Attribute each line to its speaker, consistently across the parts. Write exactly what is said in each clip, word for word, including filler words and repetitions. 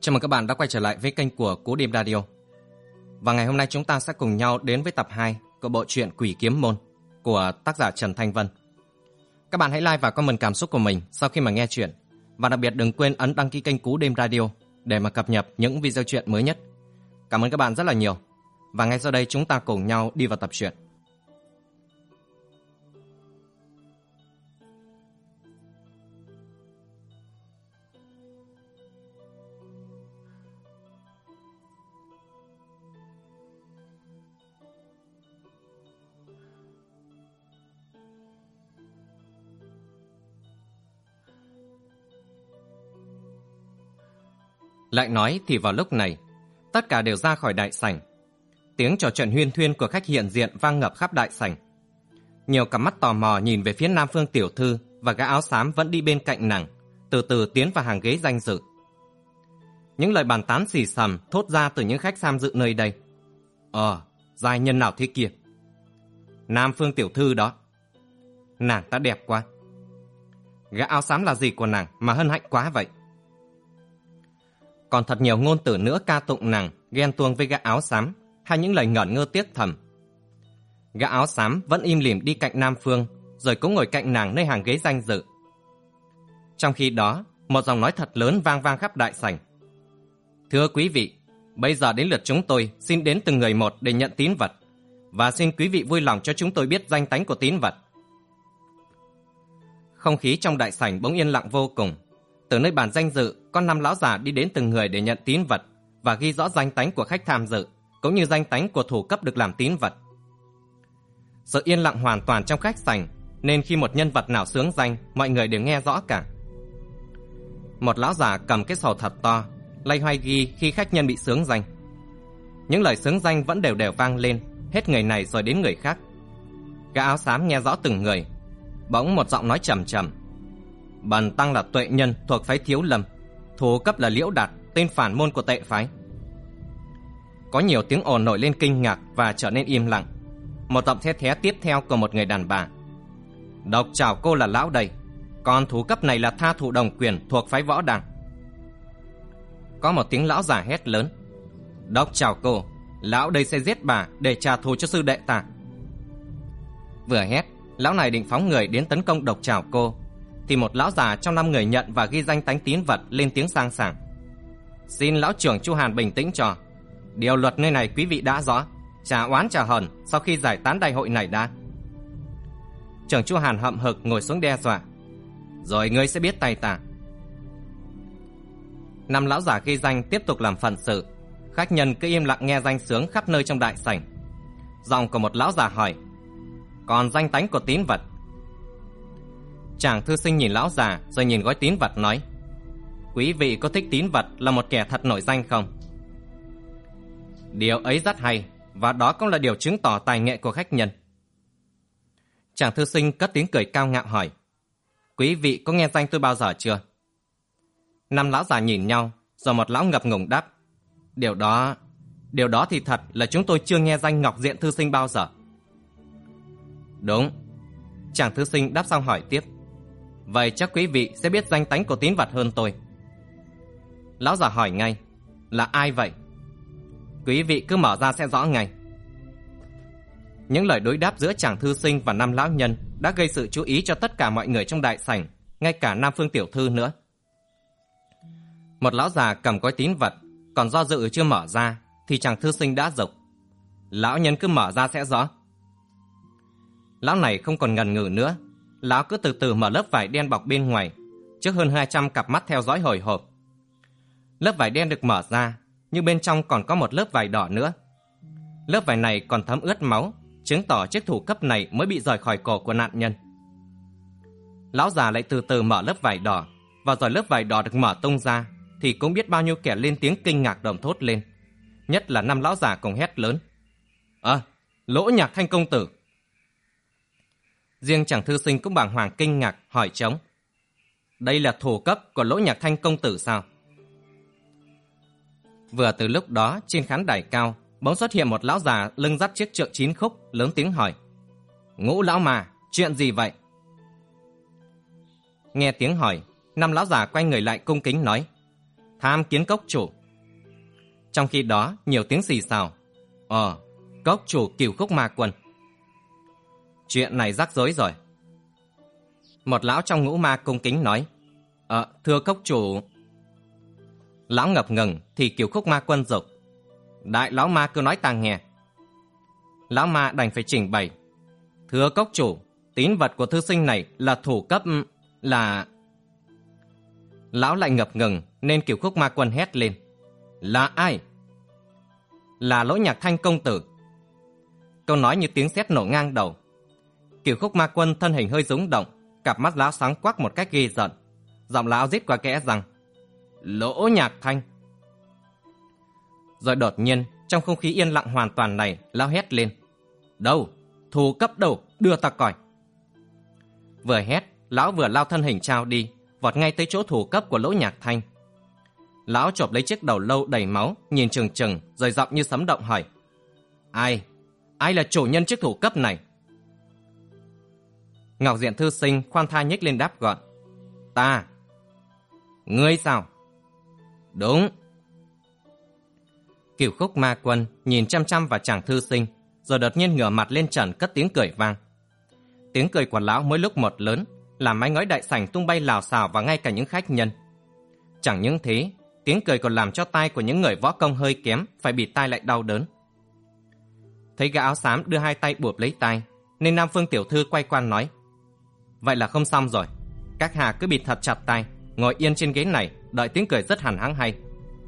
Speaker 1: Chào mừng các bạn đã quay trở lại với kênh của Cú Đêm Radio. Và ngày hôm nay chúng ta sẽ cùng nhau đến với tập hai của bộ truyện Quỷ Kiếm Môn của tác giả Trần Thanh Vân. Các bạn hãy like và comment cảm xúc của mình sau khi mà nghe chuyện. Và đặc biệt đừng quên ấn đăng ký kênh Cú Đêm Radio để mà cập nhật những video truyện mới nhất. Cảm ơn các bạn rất là nhiều. Và ngay sau đây chúng ta cùng nhau đi vào tập truyện. Lại nói thì vào lúc này, tất cả đều ra khỏi đại sảnh. Tiếng trò chuyện huyên thuyên của khách hiện diện vang ngập khắp đại sảnh. Nhiều cặp mắt tò mò nhìn về phía Nam Phương tiểu thư và gã áo xám vẫn đi bên cạnh nàng, từ từ tiến vào hàng ghế danh dự. Những lời bàn tán xì xầm thốt ra từ những khách tham dự nơi đây. Ờ, giai nhân nào thế kia? Nam Phương tiểu thư đó. Nàng ta đẹp quá. Gã áo xám là gì của nàng mà hân hạnh quá vậy? Còn thật nhiều ngôn từ nữa ca tụng nàng, ghen tuông với gã áo xám, hay những lời ngẩn ngơ tiếc thầm. Gã áo xám vẫn im lìm đi cạnh Nam Phương, rồi cũng ngồi cạnh nàng nơi hàng ghế danh dự. Trong khi đó, một giọng nói thật lớn vang vang khắp đại sảnh. Thưa quý vị, bây giờ đến lượt chúng tôi xin đến từng người một để nhận tín vật, và xin quý vị vui lòng cho chúng tôi biết danh tánh của tín vật. Không khí trong đại sảnh bỗng yên lặng vô cùng. Từ nơi bàn danh dự, có năm lão già đi đến từng người để nhận tín vật và ghi rõ danh tánh của khách tham dự, cũng như danh tánh của thủ cấp được làm tín vật. Sự yên lặng hoàn toàn trong khách sảnh, nên khi một nhân vật nào xướng danh, mọi người đều nghe rõ cả. Một lão già cầm cái sổ thật to, loay hoay ghi khi khách nhân bị xướng danh. Những lời xướng danh vẫn đều đều vang lên, hết người này rồi đến người khác. Gã áo xám nghe rõ từng người. Bỗng một giọng nói trầm trầm. Bần tăng là Tuệ Nhân thuộc phái Thiếu Lâm, thủ cấp là Liễu Đạt, tên phản môn của Tệ phái. Có nhiều tiếng ồn nổi lên kinh ngạc và trở nên im lặng. Một giọng the thé tiếp theo của một người đàn bà. Độc Trảo Cô là lão đây, còn thủ cấp này là Tha Thụ Đồng Quyền thuộc phái Võ Đằng. Có một tiếng lão già hét lớn. Độc Trảo Cô, lão đây sẽ giết bà để trả thù cho sư đệ ta. Vừa hét, lão này định phóng người đến tấn công Độc Trảo Cô, thì một lão già trong năm người nhận và ghi danh tánh tín vật lên tiếng sang sảng. Xin lão trưởng Chu Hàn bình tĩnh cho. Điều luật nơi này quý vị đã rõ, trả oán trả hờn sau khi giải tán đại hội này đã. Trưởng Chu Hàn hậm hực ngồi xuống đe dọa. Rồi ngươi sẽ biết tay ta. Năm lão già ghi danh tiếp tục làm phận sự. Khách nhân cứ im lặng nghe danh sướng khắp nơi trong đại sảnh. Giọng của một lão già hỏi. Còn danh tánh của tín vật? Chàng thư sinh nhìn lão già rồi nhìn gói tín vật nói. Quý vị có thích tín vật là một kẻ thật nổi danh không? Điều ấy rất hay, và đó cũng là điều chứng tỏ tài nghệ của khách nhân. Chàng thư sinh cất tiếng cười cao ngạo hỏi. Quý vị có nghe danh tôi bao giờ chưa? Năm lão già nhìn nhau, rồi một lão ngập ngùng đáp. Điều đó... Điều đó thì thật là chúng tôi chưa nghe danh Ngọc Diện thư sinh bao giờ. Đúng. Chàng thư sinh đáp xong hỏi tiếp. Vậy chắc quý vị sẽ biết danh tánh của tín vật hơn tôi. Lão già hỏi ngay. Là ai vậy? Quý vị cứ mở ra sẽ rõ ngay. Những lời đối đáp giữa chàng thư sinh và năm lão nhân đã gây sự chú ý cho tất cả mọi người trong đại sảnh, ngay cả Nam Phương tiểu thư nữa. Một lão già cầm gói tín vật, còn do dự chưa mở ra, thì chàng thư sinh đã giục. Lão nhân cứ mở ra sẽ rõ. Lão này không còn ngần ngừ nữa. Lão cứ từ từ mở lớp vải đen bọc bên ngoài, trước hơn hai trăm cặp mắt theo dõi hồi hộp. Lớp vải đen được mở ra, nhưng bên trong còn có một lớp vải đỏ nữa. Lớp vải này còn thấm ướt máu, chứng tỏ chiếc thủ cấp này mới bị rời khỏi cổ của nạn nhân. Lão già lại từ từ mở lớp vải đỏ, và rồi lớp vải đỏ được mở tung ra, thì cũng biết bao nhiêu kẻ lên tiếng kinh ngạc đồm thốt lên. Nhất là năm lão già cùng hét lớn. À, Lỗ Nhạc Thanh công tử. Riêng chàng thư sinh cũng bàng hoàng kinh ngạc hỏi trống. Đây là thủ cấp của Lỗ Nhạc Thanh công tử sao? Vừa từ lúc đó trên khán đài cao bỗng xuất hiện một lão già lưng dắt chiếc trượng chín khúc, lớn tiếng hỏi. Ngũ lão mà, chuyện gì vậy? Nghe tiếng hỏi, năm lão già quay người lại cung kính nói. tham kiến cốc chủ. Trong khi đó nhiều tiếng xì xào. Ờ, cốc chủ Cửu Khúc Ma Quân. Chuyện này rắc rối rồi. Một lão trong ngũ ma cung kính nói. Ờ, thưa cốc chủ. Lão ngập ngừng thì Cửu Khúc Ma Quân dục. Đại lão ma cứ nói ta nghe. Lão ma đành phải trình bày. Thưa cốc chủ, tín vật của thư sinh này là thủ cấp, là... Lão lại ngập ngừng nên Cửu Khúc Ma Quân hét lên. Là ai? Là Lỗ Nhạc Thanh công tử. Câu nói như tiếng sét nổ ngang đầu. Cửu Khúc Ma Quân thân hình hơi rúng động, cặp mắt lão sáng quắc một cách ghê rợn. Giọng lão rít qua kẽ rằng Lỗ Nhạc Thanh. Rồi đột nhiên trong không khí yên lặng hoàn toàn này, lão hét lên. Đâu? Thủ cấp đâu? Đưa ta coi. Vừa hét, lão vừa lao thân hình trao đi, vọt ngay tới chỗ thủ cấp của Lỗ Nhạc Thanh. Lão chộp lấy chiếc đầu lâu đầy máu, nhìn chừng chừng, rồi giọng như sấm động hỏi. Ai? Ai là chủ nhân chiếc thủ cấp này? Ngọc Diện thư sinh khoan thai nhếch lên đáp gọn. Ta. Ngươi sao? Đúng. Cửu Khúc Ma Quân nhìn chăm chăm vào chàng thư sinh, rồi đột nhiên ngửa mặt lên trần cất tiếng cười vang. Tiếng cười của lão mỗi lúc một lớn, làm mái ngói đại sảnh tung bay lào xào và ngay cả những khách nhân. Chẳng những thế, tiếng cười còn làm cho tai của những người võ công hơi kém phải bịt tai lại đau đớn. Thấy gã áo xám đưa hai tay bụp lấy tai, nên Nam Phương tiểu thư quay qua nói. Vậy là không xong rồi. Các hạ cứ bịt thật chặt tai, ngồi yên trên ghế này, đợi tiếng cười rất hẳn hăng hay.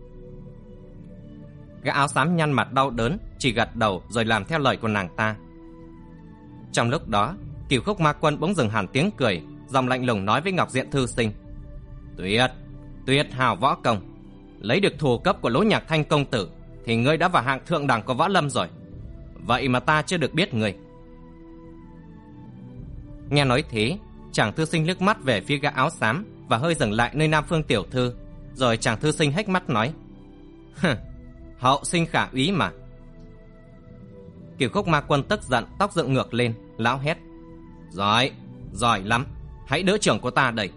Speaker 1: Gã áo xám nhăn mặt đau đớn, chỉ gật đầu rồi làm theo lời của nàng ta. Trong lúc đó, Cửu Khúc Ma Quân bỗng dừng hẳn tiếng cười, giọng lạnh lùng nói với Ngọc Diện thư sinh. Tuyệt, tuyệt hào võ công. Lấy được thủ cấp của Lỗ Nhạc Thanh công tử thì ngươi đã vào hạng thượng đẳng của võ lâm rồi. Vậy mà ta chưa được biết ngươi. Nghe nói thế, chàng thư sinh liếc mắt về phía gã áo xám và hơi dừng lại nơi Nam Phương tiểu thư, rồi chàng thư sinh hếch mắt nói. Hừ, hậu sinh khả úy mà. Cửu Khúc Ma Quân tức giận, tóc dựng ngược lên, lão hét. Giỏi, giỏi lắm, hãy đỡ trưởng của ta đây.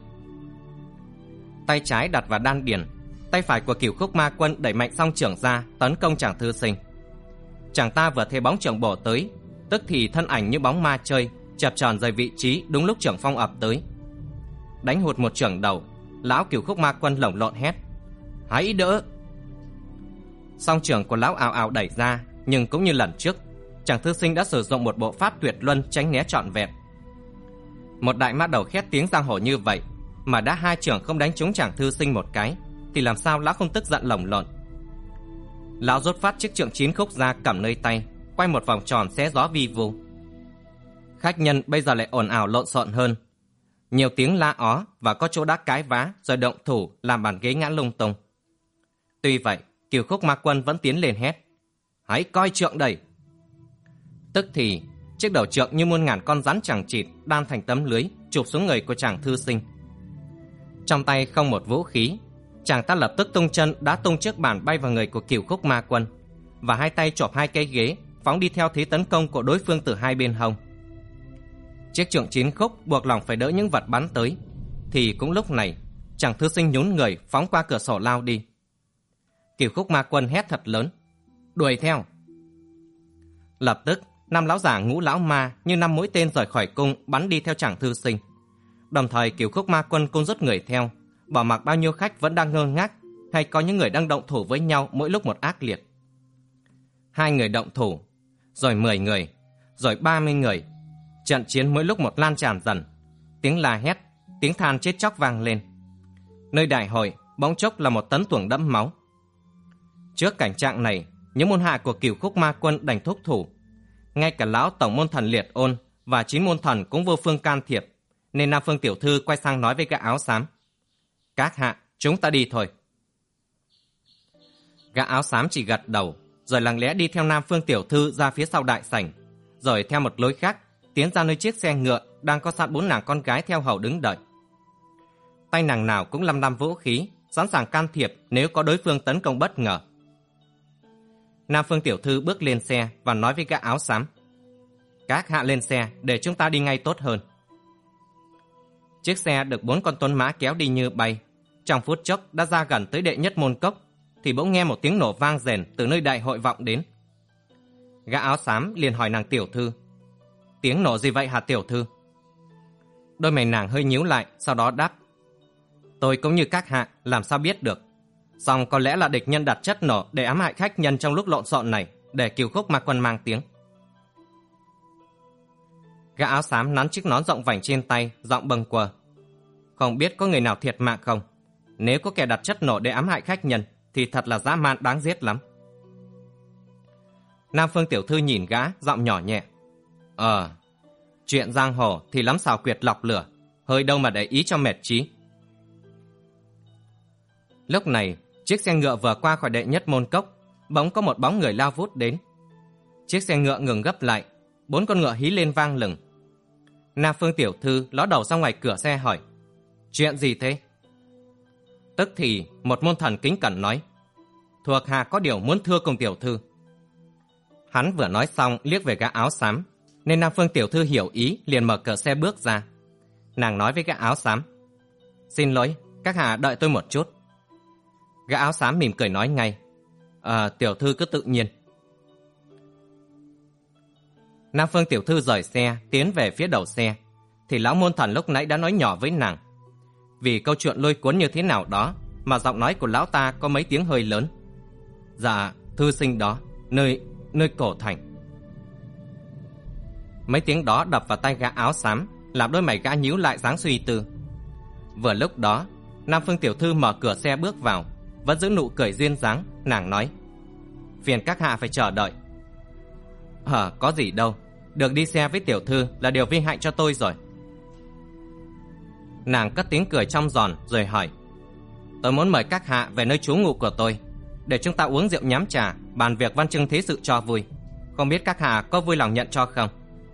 Speaker 1: Tay trái đặt vào đan điền, tay phải của Cửu Khúc Ma Quân đẩy mạnh song trưởng ra tấn công chàng thư sinh. Chàng ta vừa thấy bóng trưởng bổ tới, tức thì thân ảnh như bóng ma chơi, chập chờn rời vị trí đúng lúc trưởng phong ập tới. Đánh hụt một trưởng đầu, lão Cửu Khúc Ma Quân lồng lộn hét. Hãy đỡ. Song trưởng của lão ào ào đẩy ra, nhưng cũng như lần trước, chàng thư sinh đã sử dụng một bộ pháp tuyệt luân tránh né trọn vẹn. Một đại ma đầu khét tiếng giang hồ như vậy mà đã hai trưởng không đánh trúng chàng thư sinh một cái, thì làm sao lão không tức giận lồng lộn. Lão rút phát chiếc trượng chín khúc ra cầm nơi tay, quay một vòng tròn xé gió vi vu. Khách nhân bây giờ lại ồn ào lộn xộn hơn, nhiều tiếng la ó và có chỗ đã cãi vã rồi động thủ làm bàn ghế ngã lung tung. Tuy vậy, Cửu Khúc Ma Quân vẫn tiến lên hét. Hãy coi trượng đây. Tức thì chiếc đầu trượng như muôn ngàn con rắn chằng chịt đan thành tấm lưới chụp xuống người của chàng thư sinh. Trong tay không một vũ khí, chàng ta lập tức tung chân đá tung chiếc bàn bay vào người của Cửu Khúc Ma Quân, và hai tay chộp hai cây ghế phóng đi theo thế tấn công của đối phương từ hai bên hông. Chiếc trượng chín khúc buộc lòng phải đỡ những vật bắn tới, thì cũng lúc này chàng thư sinh nhún người phóng qua cửa sổ lao đi. Cửu Khúc Ma Quân hét thật lớn. Đuổi theo. Lập tức năm lão giả ngũ lão ma như năm mũi tên rời khỏi cung bắn đi theo chàng thư sinh. Đồng thời Cửu Khúc Ma Quân cũng rút người theo, bỏ mặc bao nhiêu khách vẫn đang ngơ ngác, hay có những người đang động thủ với nhau mỗi lúc một ác liệt. Hai người động thủ, rồi mười người, rồi ba mươi người. Trận chiến mỗi lúc một lan tràn dần, tiếng la hét, tiếng than chết chóc vang lên. Nơi đại hội bỗng chốc là một tấn tuồng đẫm máu. Trước cảnh trạng này, những môn hạ của Cửu Khúc Ma Quân đành thúc thủ. Ngay cả lão tổng môn thần Liệt Ôn và chín môn thần cũng vô phương can thiệp, nên Nam Phương tiểu thư quay sang nói với gã áo xám. Các hạ, chúng ta đi thôi. Gã áo xám chỉ gật đầu, rồi lặng lẽ đi theo Nam Phương tiểu thư ra phía sau đại sảnh, rồi theo một lối khác tiến ra nơi chiếc xe ngựa đang có sẵn bốn nàng con gái theo hầu đứng đợi. Tay nàng nào cũng lăm lăm vũ khí, sẵn sàng can thiệp nếu có đối phương tấn công bất ngờ. Nam Phương tiểu thư bước lên xe và nói với gã áo xám. Các hạ lên xe để chúng ta đi ngay tốt hơn. Chiếc xe được bốn con tuấn mã kéo đi như bay, trong phút chốc đã ra gần tới đệ nhất môn cốc, thì bỗng nghe một tiếng nổ vang rền từ nơi đại hội vọng đến. Gã áo xám liền hỏi nàng tiểu thư: tiếng nổ gì vậy hả tiểu thư? Đôi mày nàng hơi nhíu lại, sau đó đáp: tôi cũng như các hạ, làm sao biết được. Song có lẽ là địch nhân đặt chất nổ để ám hại khách nhân trong lúc lộn xộn này, để cứu khúc Ma Quân mang tiếng. Gã áo xám nắn chiếc nón rộng vành trên tay, giọng bâng quơ: không biết có người nào thiệt mạng không? Nếu có kẻ đặt chất nổ để ám hại khách nhân thì thật là dã man đáng giết lắm. Nam Phương tiểu thư nhìn gã, giọng nhỏ nhẹ: Ờ, chuyện giang hồ thì lắm xào quyệt lọc lửa, hơi đâu mà để ý cho mệt trí. Lúc này, chiếc xe ngựa vừa qua khỏi đệ nhất môn cốc, bỗng có một bóng người lao vút đến. Chiếc xe ngựa ngừng gấp lại, bốn con ngựa hí lên vang lừng. Nam Phương tiểu thư ló đầu ra ngoài cửa xe hỏi: chuyện gì thế? Tức thì một môn thần kính cẩn nói: thuộc hạ có điều muốn thưa cùng tiểu thư. Hắn vừa nói xong liếc về gã áo xám, nên Nam Phương tiểu thư hiểu ý, liền mở cửa xe bước ra. Nàng nói với gã áo xám: xin lỗi, các hạ đợi tôi một chút. Gã áo xám mỉm cười nói ngay: à, tiểu thư cứ tự nhiên. Nam Phương tiểu thư rời xe tiến về phía đầu xe, thì lão môn thần lúc nãy đã nói nhỏ với nàng. Vì câu chuyện lôi cuốn như thế nào đó mà giọng nói của lão ta có mấy tiếng hơi lớn. Dạ, thư sinh đó, nơi nơi cổ thành. Mấy tiếng đó đập vào tay gã áo xám, làm đôi mày gã nhíu lại dáng suy tư. Vừa lúc đó, Nam Phương tiểu thư mở cửa xe bước vào, vẫn giữ nụ cười duyên dáng. Nàng nói: phiền các hạ phải chờ đợi. Hờ, có gì đâu, được đi xe với tiểu thư là điều vinh hạnh cho tôi rồi. Nàng cất tiếng cười trong giòn rồi hỏi: tôi muốn mời các hạ về nơi trú ngụ của tôi, để chúng ta uống rượu nhắm trà, bàn việc văn chương thế sự cho vui. Không biết các hạ có vui lòng nhận cho không?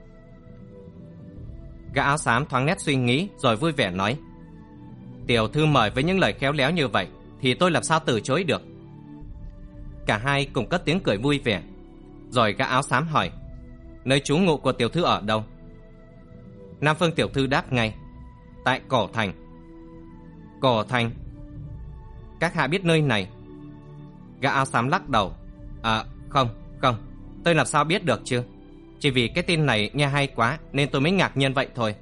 Speaker 1: Gã áo xám thoáng nét suy nghĩ rồi vui vẻ nói: tiểu thư mời với những lời khéo léo như vậy thì tôi làm sao từ chối được. Cả hai cùng cất tiếng cười vui vẻ. Rồi gã áo xám hỏi: nơi trú ngụ của tiểu thư ở đâu? Nam Phương tiểu thư đáp ngay: tại cổ thành. Cổ thành? Các hạ biết nơi này? Gã áo xám lắc đầu: À không, không, tôi làm sao biết được chứ. Chỉ vì cái tin này nghe hay quá nên tôi mới ngạc nhiên vậy thôi.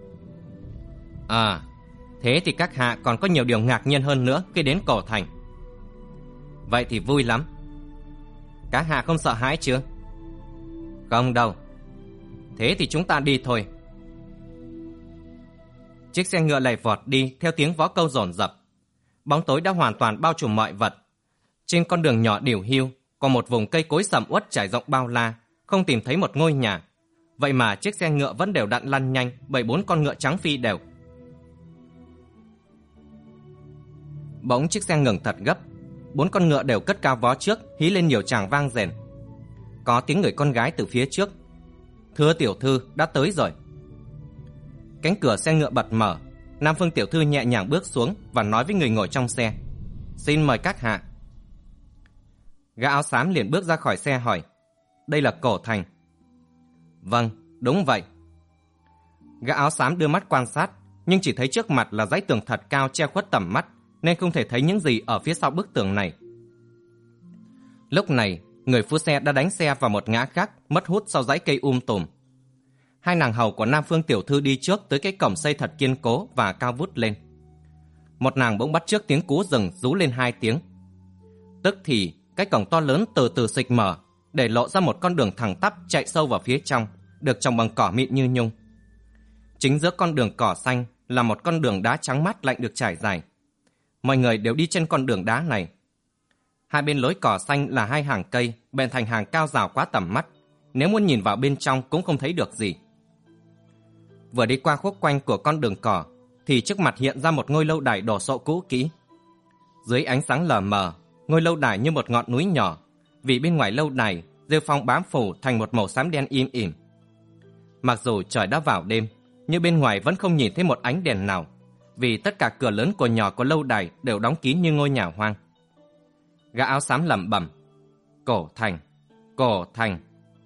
Speaker 1: À, thế thì các hạ còn có nhiều điều ngạc nhiên hơn nữa khi đến cổ thành. Vậy thì vui lắm. Các hạ không sợ hãi chứ? Không đâu. Thế thì chúng ta đi thôi. Chiếc xe ngựa lầy vọt đi theo tiếng vó câu dồn dập. Bóng tối đã hoàn toàn bao trùm mọi vật. Trên con đường nhỏ đỉu hiu có một vùng cây cối sầm uất trải rộng bao la, không tìm thấy một ngôi nhà. Vậy mà chiếc xe ngựa vẫn đều đặn lăn nhanh bởi bốn con ngựa trắng phi đều. Bỗng chiếc xe ngừng thật gấp. Bốn con ngựa đều cất cao vó trước, hí lên nhiều tràng vang rền. Có tiếng người con gái từ phía trước: thưa tiểu thư, đã tới rồi. Cánh cửa xe ngựa bật mở. Nam Phương tiểu thư nhẹ nhàng bước xuống và nói với người ngồi trong xe: xin mời các hạ. Gã áo xám liền bước ra khỏi xe hỏi: đây là cổ thành? Vâng, đúng vậy. Gã áo xám đưa mắt quan sát, nhưng chỉ thấy trước mặt là dãy tường thật cao che khuất tầm mắt, nên không thể thấy những gì ở phía sau bức tường này. Lúc này, người phu xe đã đánh xe vào một ngã khác, mất hút sau dãy cây um tùm. Hai nàng hầu của Nam Phương tiểu thư đi trước tới cái cổng xây thật kiên cố và cao vút lên. Một nàng bỗng bắt trước tiếng cú rừng rú lên hai tiếng. Tức thì cái cổng to lớn từ từ xịch mở, để lộ ra một con đường thẳng tắp chạy sâu vào phía trong, được trồng bằng cỏ mịn như nhung. Chính giữa con đường cỏ xanh là một con đường đá trắng mát lạnh được trải dài. Mọi người đều đi trên con đường đá này. Hai bên lối cỏ xanh là hai hàng cây bèn thành hàng cao rào quá tầm mắt, nếu muốn nhìn vào bên trong cũng không thấy được gì. Vừa đi qua khúc quanh của con đường cỏ thì trước mặt hiện ra một ngôi lâu đài đồ sộ cũ kỹ. Dưới ánh sáng lờ mờ, ngôi lâu đài như một ngọn núi nhỏ, vì bên ngoài lâu đài rêu phong bám phủ thành một màu xám đen im ỉm. Mặc dù trời đã vào đêm, nhưng bên ngoài vẫn không nhìn thấy một ánh đèn nào, vì tất cả cửa lớn của nhỏ của lâu đài đều đóng kín như ngôi nhà hoang. Gã áo xám lẩm bẩm: cổ thành, cổ thành.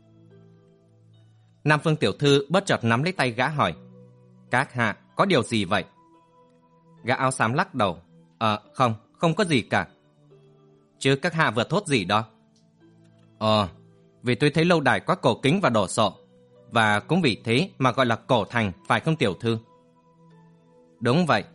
Speaker 1: Nam Phương tiểu thư bất chợt nắm lấy tay gã hỏi: các hạ có điều gì vậy? Gã áo xám lắc đầu: Ờ, không, không có gì cả. Chứ các hạ vừa thốt gì đó? Ờ, vì tôi thấy lâu đài quá cổ kính và đồ sộ, và cũng vì thế mà gọi là cổ thành, phải không tiểu thư? Đúng vậy.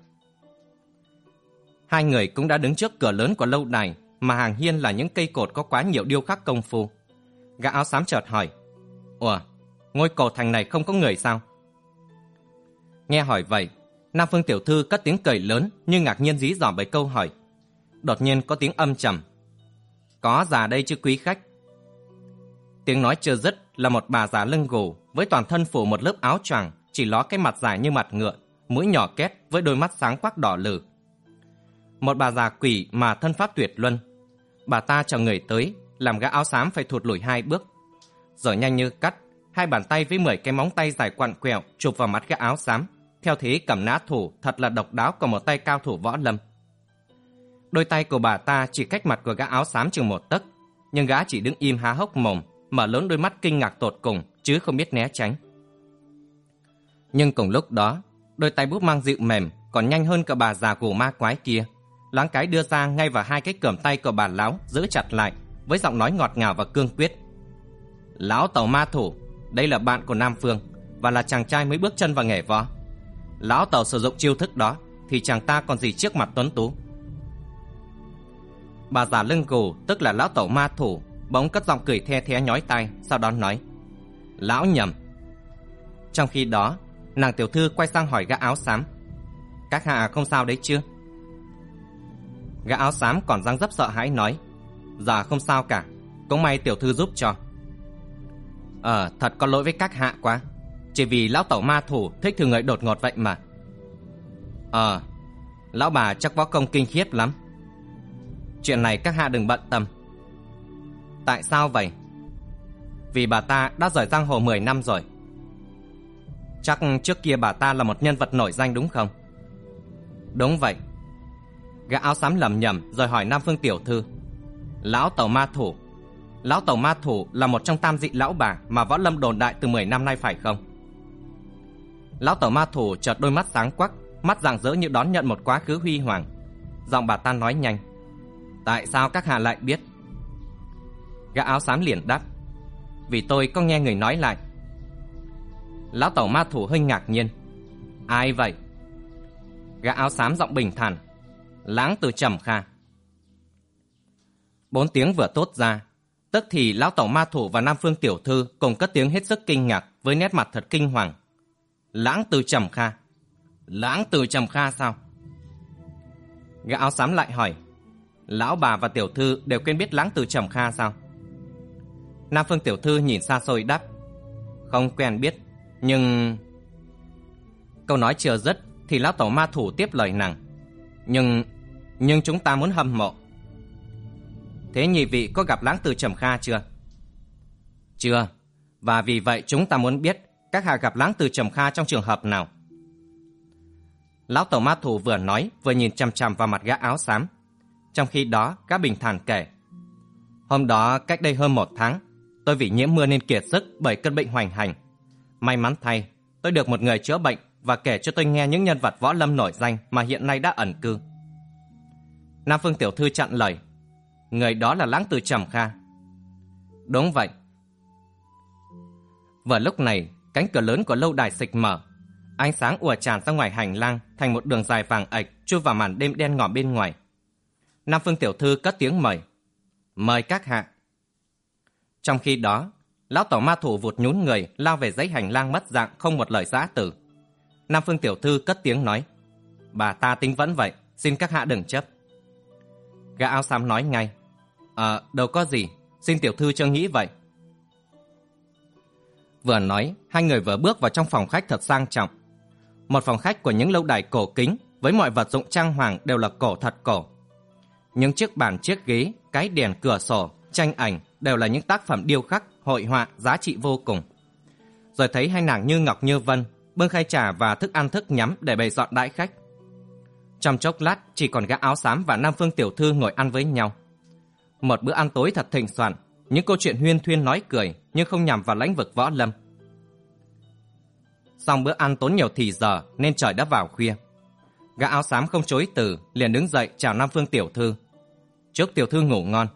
Speaker 1: Hai người cũng đã đứng trước cửa lớn của lâu đài, mà hàng hiên là những cây cột có quá nhiều điêu khắc công phu. Gã áo xám chợt hỏi: Ủa, ngôi cổ thành này không có người sao? Nghe hỏi vậy, Nam Phương tiểu thư cất tiếng cười lớn như ngạc nhiên dí dỏm bởi câu hỏi. Đột nhiên có tiếng âm trầm: Có già đây chứ quý khách. Tiếng nói chưa dứt là một bà già lưng gù với toàn thân phủ một lớp áo choàng, chỉ ló cái mặt dài như mặt ngựa, mũi nhỏ két với đôi mắt sáng quắc đỏ lử. Một bà già quỷ mà thân pháp tuyệt luân. Bà ta chờ người tới, làm gã áo xám phải thụt lùi hai bước. Rồi nhanh như cắt, hai bàn tay với mười cái móng tay dài quặn quẹo chụp vào mắt gã áo xám, theo thế cầm nã thủ thật là độc đáo của một tay cao thủ võ lâm. Đôi tay của bà ta chỉ cách mặt của gã áo xám chừng một tấc, nhưng gã chỉ đứng im há hốc mồm, mở lớn đôi mắt kinh ngạc tột cùng, chứ không biết né tránh. Nhưng cùng lúc đó, đôi tay búp mang dịu mềm còn nhanh hơn cả bà già gù ma quái kia, loáng cái đưa ra ngay vào hai cái cườm tay của bà lão, giữ chặt lại với giọng nói ngọt ngào và cương quyết. Lão tẩu ma thủ, đây là bạn của Nam Phương và là chàng trai mới bước chân vào nghề võ. Lão tẩu sử dụng chiêu thức đó thì chàng ta còn gì trước mặt tuấn tú. Bà già lưng gù, tức là lão tẩu ma thủ, bỗng cất giọng cười the thé nhói tai, sau đó nói: Lão nhầm. Trong khi đó, nàng tiểu thư quay sang hỏi gã áo xám: Các hạ không sao đấy chứ? Gã áo xám còn dang dấp sợ hãi nói: Dạ không sao cả, cũng may tiểu thư giúp cho. Ờ, thật có lỗi với các hạ quá, chỉ vì lão tẩu ma thủ thích thường người đột ngột vậy mà. Ờ, lão bà chắc võ công kinh khiếp lắm. Chuyện này các hạ đừng bận tâm. Tại sao vậy? Vì bà ta đã rời giang hồ mười năm rồi. Chắc trước kia bà ta là một nhân vật nổi danh đúng không? Đúng vậy. Gã áo xám lầm nhầm rồi hỏi Nam Phương tiểu thư: Lão tẩu ma thủ, Lão tẩu ma thủ là một trong tam dị lão bà mà võ lâm đồn đại từ mười năm nay phải không? Lão tẩu ma thủ chợt đôi mắt sáng quắc, mắt rạng rỡ như đón nhận một quá khứ huy hoàng. Giọng bà ta nói nhanh: Tại sao các hạ lại biết? Gã áo xám liền đáp: Vì tôi có nghe người nói lại. Lão tẩu ma thủ hơi ngạc nhiên: Ai vậy? Gã áo xám giọng bình thản: Lãng Từ Trầm Kha. Bốn tiếng vừa tốt ra, tức thì lão tẩu ma thủ và Nam Phương tiểu thư cùng cất tiếng hết sức kinh ngạc với nét mặt thật kinh hoàng. Lãng Từ Trầm Kha? Lãng Từ Trầm Kha sao? Gã áo xám lại hỏi: Lão bà và tiểu thư đều quen biết Lãng Từ Trầm Kha sao? Nam Phương tiểu thư nhìn xa xôi đáp: Không quen biết, nhưng... Câu nói chưa dứt thì lão tẩu ma thủ tiếp lời nàng: Nhưng... nhưng chúng ta muốn hâm mộ. Thế nhị vị có gặp Lãng Từ Trầm Kha chưa? Chưa. Và vì vậy chúng ta muốn biết các hạ gặp Lãng Từ Trầm Kha trong trường hợp nào. Lão tẩu ma thủ vừa nói vừa nhìn chằm chằm vào mặt gã áo xám. Trong khi đó gã bình thản kể: Hôm đó cách đây hơn một tháng, tôi vì nhiễm mưa nên kiệt sức bởi cơn bệnh hoành hành. May mắn thay, tôi được một người chữa bệnh và kể cho tôi nghe những nhân vật võ lâm nổi danh mà hiện nay đã ẩn cư. Nam Phương tiểu thư chặn lời: Người đó là Lãng Từ Trầm Kha. Đúng vậy. Vừa lúc này, cánh cửa lớn của lâu đài xịch mở. Ánh sáng ùa tràn ra ngoài hành lang thành một đường dài vàng ạch chui vào màn đêm đen ngòm bên ngoài. Nam Phương tiểu thư cất tiếng mời: Mời các hạ. Trong khi đó, lão tẩu ma thủ vụt nhún người lao về dãy hành lang mất dạng không một lời giã từ. Nam Phương tiểu thư cất tiếng nói: Bà ta tính vẫn vậy, xin các hạ đừng chấp. Gã áo xám nói ngay: Ờ, đâu có gì, xin tiểu thư cho nghĩ vậy. Vừa nói, hai người vừa bước vào trong phòng khách thật sang trọng. Một phòng khách của những lâu đài cổ kính với mọi vật dụng trang hoàng đều là cổ thật cổ. Những chiếc bàn chiếc ghế, cái đèn cửa sổ, tranh ảnh đều là những tác phẩm điêu khắc, hội họa giá trị vô cùng. Rồi thấy hai nàng Như Ngọc Như Vân bưng khay trà và thức ăn thức nhắm để bày dọn đãi khách. Trong chốc lát chỉ còn gã áo xám và Nam Phương tiểu thư ngồi ăn với nhau. Một bữa ăn tối thật thịnh soạn, những câu chuyện huyên thuyên nói cười nhưng không nhằm vào lĩnh vực võ lâm. Xong bữa ăn tốn nhiều thì giờ nên trời đã vào khuya. Gã áo xám không chối từ, liền đứng dậy chào Nam Phương tiểu thư. Chúc tiểu thư ngủ ngon.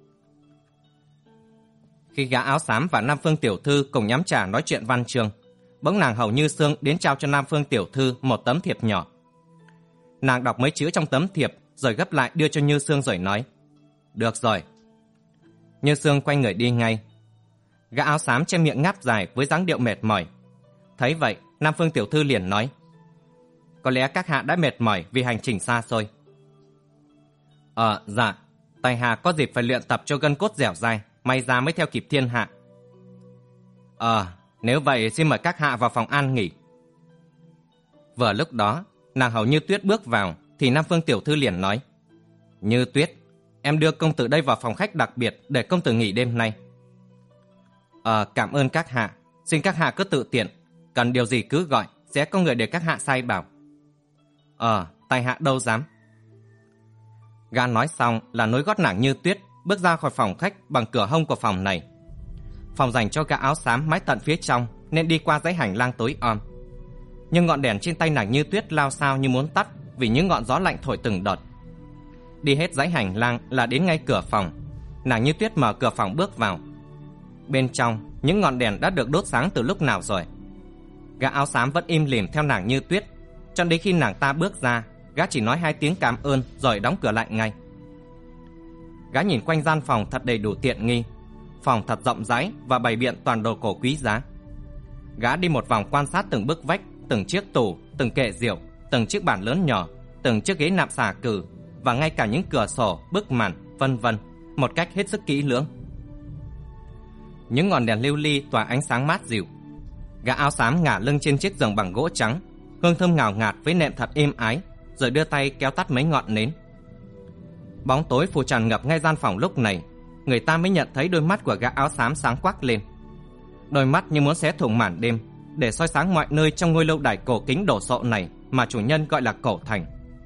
Speaker 1: Khi gã áo xám và Nam Phương tiểu thư cùng nhắm trà nói chuyện văn chương, bỗng nàng Hầu Như Xương đến trao cho Nam Phương tiểu thư một tấm thiệp nhỏ. Nàng đọc mấy chữ trong tấm thiệp rồi gấp lại đưa cho Như Xương rồi nói: Được rồi. Như Xương quay người đi ngay. Gã áo xám che miệng ngáp dài với dáng điệu mệt mỏi. Thấy vậy, Nam Phương tiểu thư liền nói: Có lẽ các hạ đã mệt mỏi vì hành trình xa xôi. Ờ, dạ, tại hạ có dịp phải luyện tập cho gân cốt dẻo dai, may ra mới theo kịp thiên hạ. Ờ, nếu vậy xin mời các hạ vào phòng an nghỉ. Vừa lúc đó, nàng Hầu Như Tuyết bước vào thì Nam Phương tiểu thư liền nói: Như Tuyết, em đưa công tử đây vào phòng khách đặc biệt để công tử nghỉ đêm nay. Ờ, cảm ơn các hạ, xin các hạ cứ tự tiện, cần điều gì cứ gọi, sẽ có người để các hạ sai bảo. Ờ, tại hạ đâu dám. Gã nói xong là nối gót nàng Như Tuyết bước ra khỏi phòng khách bằng cửa hông của phòng này. Phòng dành cho gã áo xám mái tận phía trong nên đi qua dãy hành lang tối om. Nhưng ngọn đèn trên tay nàng Như Tuyết lao sao như muốn tắt vì những ngọn gió lạnh thổi từng đợt. Đi hết dãy hành lang là đến ngay cửa phòng. Nàng Như Tuyết mở cửa phòng bước vào. Bên trong những ngọn đèn đã được đốt sáng từ lúc nào rồi. Gã áo xám vẫn im lìm theo nàng Như Tuyết, cho đến khi nàng ta bước ra, gã chỉ nói hai tiếng cảm ơn rồi đóng cửa lại ngay. Gã nhìn quanh gian phòng thật đầy đủ tiện nghi. Phòng thật rộng rãi và bày biện toàn đồ cổ quý giá. Gã đi một vòng quan sát từng bức vách, từng chiếc tủ, từng kệ rượu, từng chiếc bàn lớn nhỏ, từng chiếc ghế nạm xà cừ và ngay cả những cửa sổ, bức màn, vân vân, một cách hết sức kỹ lưỡng. Những ngọn đèn lưu ly tỏa ánh sáng mát dịu. Gã áo xám ngả lưng trên chiếc giường bằng gỗ trắng, hương thơm ngào ngạt với nệm thật êm ái, rồi đưa tay kéo tắt mấy ngọn nến. Bóng tối phủ tràn ngập ngay gian phòng lúc này, người ta mới nhận thấy đôi mắt của gã áo xám sáng quắc lên. Đôi mắt như muốn xé thủng màn đêm để soi sáng mọi nơi trong ngôi lâu đài cổ kính đồ sộ này mà chủ nhân gọi là Cổ Thành.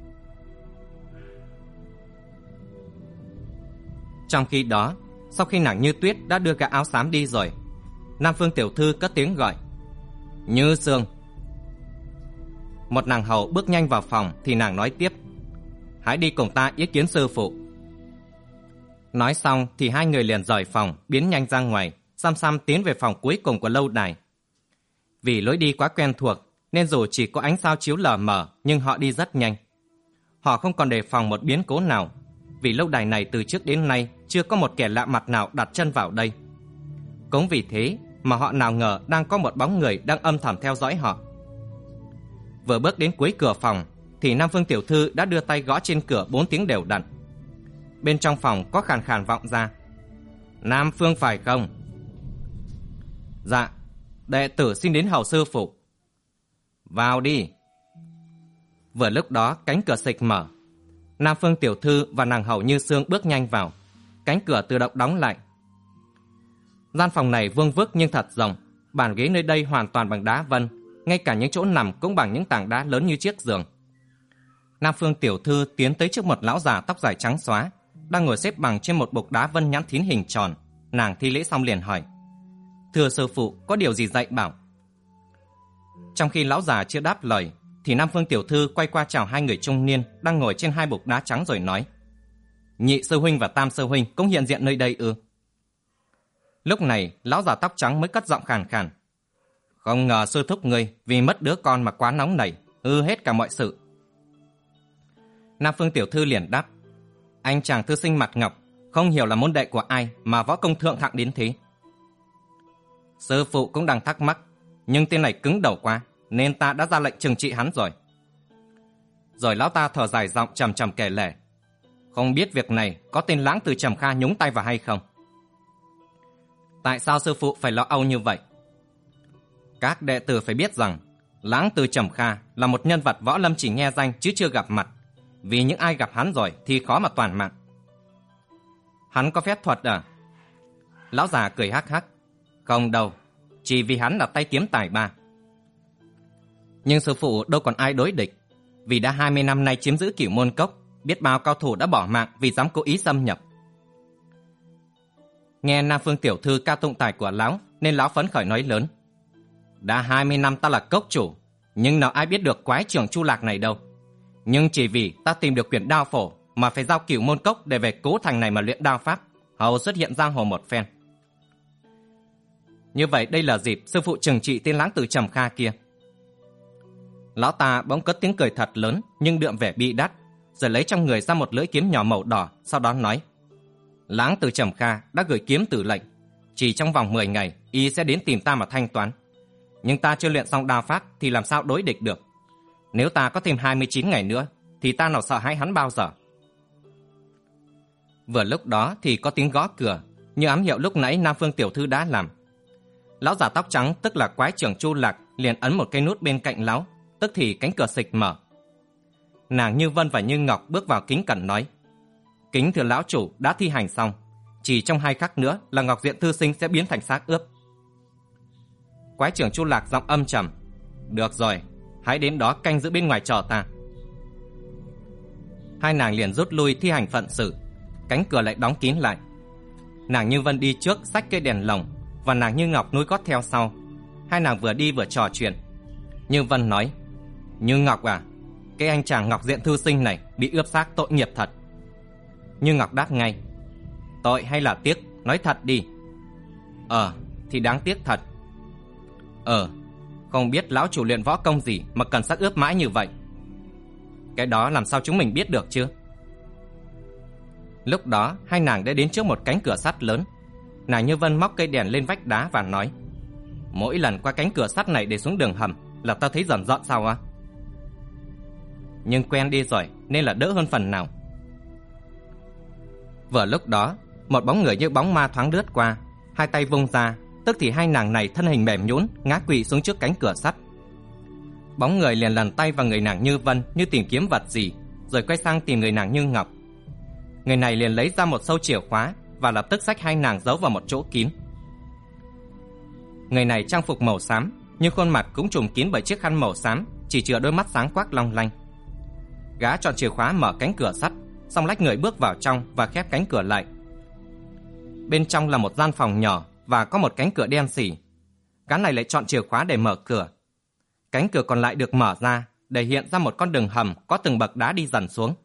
Speaker 1: Trong khi đó, sau khi nàng Như Tuyết đã đưa gã áo xám đi rồi, Nam Phương tiểu thư cất tiếng gọi: Như Xương. Một nàng hầu bước nhanh vào phòng thì nàng nói tiếp: Hãy đi cùng ta ý kiến sư phụ. Nói xong thì hai người liền rời phòng, biến nhanh ra ngoài, xăm xăm tiến về phòng cuối cùng của lâu đài. Vì lối đi quá quen thuộc nên dù chỉ có ánh sao chiếu lờ mờ nhưng họ đi rất nhanh. Họ không còn đề phòng một biến cố nào, vì lâu đài này từ trước đến nay chưa có một kẻ lạ mặt nào đặt chân vào đây. Cũng vì thế mà họ nào ngờ đang có một bóng người đang âm thầm theo dõi họ. Vừa bước đến cuối cửa phòng thì Nam Phương tiểu thư đã đưa tay gõ trên cửa bốn tiếng đều đặn. Bên trong phòng có khàn khàn vọng ra: Nam Phương phải không? Dạ, đệ tử xin đến hầu sư phụ. Vào đi. Vừa lúc đó cánh cửa xịch mở. Nam Phương tiểu thư và nàng Hầu Như Xương bước nhanh vào. Cánh cửa tự động đóng lại. Gian phòng này vuông vức nhưng thật rộng. Bàn ghế nơi đây hoàn toàn bằng đá vân, ngay cả những chỗ nằm cũng bằng những tảng đá lớn như chiếc giường. Nam Phương tiểu thư tiến tới trước một lão già tóc dài trắng xóa, đang ngồi xếp bằng trên một bục đá vân nhẵn thín hình tròn. Nàng thi lễ xong liền hỏi: Thưa sư phụ, có điều gì dạy bảo? Trong khi lão già chưa đáp lời thì Nam Phương tiểu thư quay qua chào hai người trung niên đang ngồi trên hai bục đá trắng rồi nói: Nhị sư huynh và tam sư huynh cũng hiện diện nơi đây ư? Lúc này lão già tóc trắng mới cất giọng khàn khàn: Không ngờ sư thúc ngươi vì mất đứa con mà quá nóng nảy, hư hết cả mọi sự. Nam Phương tiểu thư liền đáp: Anh chàng thư sinh mặt ngọc, không hiểu là môn đệ của ai mà võ công thượng hạng đến thế. Sư phụ cũng đang thắc mắc, nhưng tên này cứng đầu quá nên ta đã ra lệnh trừng trị hắn rồi. Rồi lão ta thở dài giọng trầm trầm kể lể: Không biết việc này có tên Lãng Từ Trầm Kha nhúng tay vào hay không? Tại sao sư phụ phải lo âu như vậy? Các đệ tử phải biết rằng Lãng Từ Trầm Kha là một nhân vật võ lâm chỉ nghe danh chứ chưa gặp mặt, vì những ai gặp hắn rồi thì khó mà toàn mạng. Hắn có phép thuật à? Lão già cười hắc hắc: Không đâu, chỉ vì hắn là tay kiếm tài ba. Nhưng sư phụ đâu còn ai đối địch, vì đã hai mươi năm nay chiếm giữ Cửu Môn Cốc, biết bao cao thủ đã bỏ mạng vì dám cố ý xâm nhập. Nghe Nam Phương tiểu thư ca tụng tài của lão nên lão phấn khởi nói lớn: Đã hai mươi năm ta là cốc chủ, nhưng nào ai biết được quái trưởng Chu Lạc này đâu. Nhưng chỉ vì ta tìm được quyển đao phổ mà phải giao Cửu Môn Cốc để về cố thành này mà luyện đao pháp, hầu xuất hiện giang hồ một phen. Như vậy đây là dịp sư phụ trừng trị tên lãng tử Trầm Kha kia. Lão ta bỗng cất tiếng cười thật lớn nhưng đượm vẻ bi đát, rồi lấy trong người ra một lưỡi kiếm nhỏ màu đỏ, sau đó nói: Lãng tử Trầm Kha đã gửi kiếm tử lệnh, chỉ trong vòng mười ngày y sẽ đến tìm ta mà thanh toán. Nhưng ta chưa luyện xong đao pháp thì làm sao đối địch được. Nếu ta có thêm hai mươi chín ngày nữa thì ta nào sợ hãi hắn bao giờ. Vừa lúc đó thì có tiếng gõ cửa, như ám hiệu lúc nãy Nam Phương tiểu thư đã làm. Lão già tóc trắng tức là Quái trưởng Chu Lạc liền ấn một cái nút bên cạnh lão, tức thì cánh cửa xịch mở. Nàng Như Vân và Như Ngọc bước vào kính cẩn nói: Kính thưa lão chủ đã thi hành xong, chỉ trong hai khắc nữa là Ngọc Diện thư sinh sẽ biến thành xác ướp. Quái trưởng Chu Lạc giọng âm trầm: Được rồi, hãy đến đó canh giữ bên ngoài chờ ta. Hai nàng liền rút lui thi hành phận sự, cánh cửa lại đóng kín lại. Nàng Như Vân đi trước xách cây đèn lồng, và nàng Như Ngọc nối gót theo sau. Hai nàng vừa đi vừa trò chuyện. Như Vân nói: Như Ngọc à, cái anh chàng Ngọc Diện thư sinh này bị ướp xác tội nghiệp thật. Như Ngọc đáp ngay: Tội hay là tiếc, nói thật đi. Ờ, thì đáng tiếc thật. Ờ, không biết lão chủ luyện võ công gì mà cần xác ướp mãi như vậy. Cái đó làm sao chúng mình biết được chứ? Lúc đó hai nàng đã đến trước một cánh cửa sắt lớn. Nàng Như Vân móc cây đèn lên vách đá và nói: Mỗi lần qua cánh cửa sắt này để xuống đường hầm là tao thấy dần dọn sao á. Nhưng quen đi rồi nên là đỡ hơn phần nào. Vừa lúc đó, một bóng người như bóng ma thoáng lướt qua, hai tay vung ra, tức thì hai nàng này thân hình mềm nhũn ngã quỵ xuống trước cánh cửa sắt. Bóng người liền lần tay vào người nàng Như Vân như tìm kiếm vật gì, rồi quay sang tìm người nàng Như Ngọc. Người này liền lấy ra một sâu chìa khóa và lập tức xách hai nàng giấu vào một chỗ kín. Người này trang phục màu xám, nhưng khuôn mặt cũng trùm kín bởi chiếc khăn màu xám, chỉ chừa đôi mắt sáng quắc long lanh. Gã chọn chìa khóa mở cánh cửa sắt, xong lách người bước vào trong và khép cánh cửa lại. Bên trong là một gian phòng nhỏ và có một cánh cửa đen sì. Gã này lại chọn chìa khóa để mở cửa. Cánh cửa còn lại được mở ra để hiện ra một con đường hầm có từng bậc đá đi dần xuống.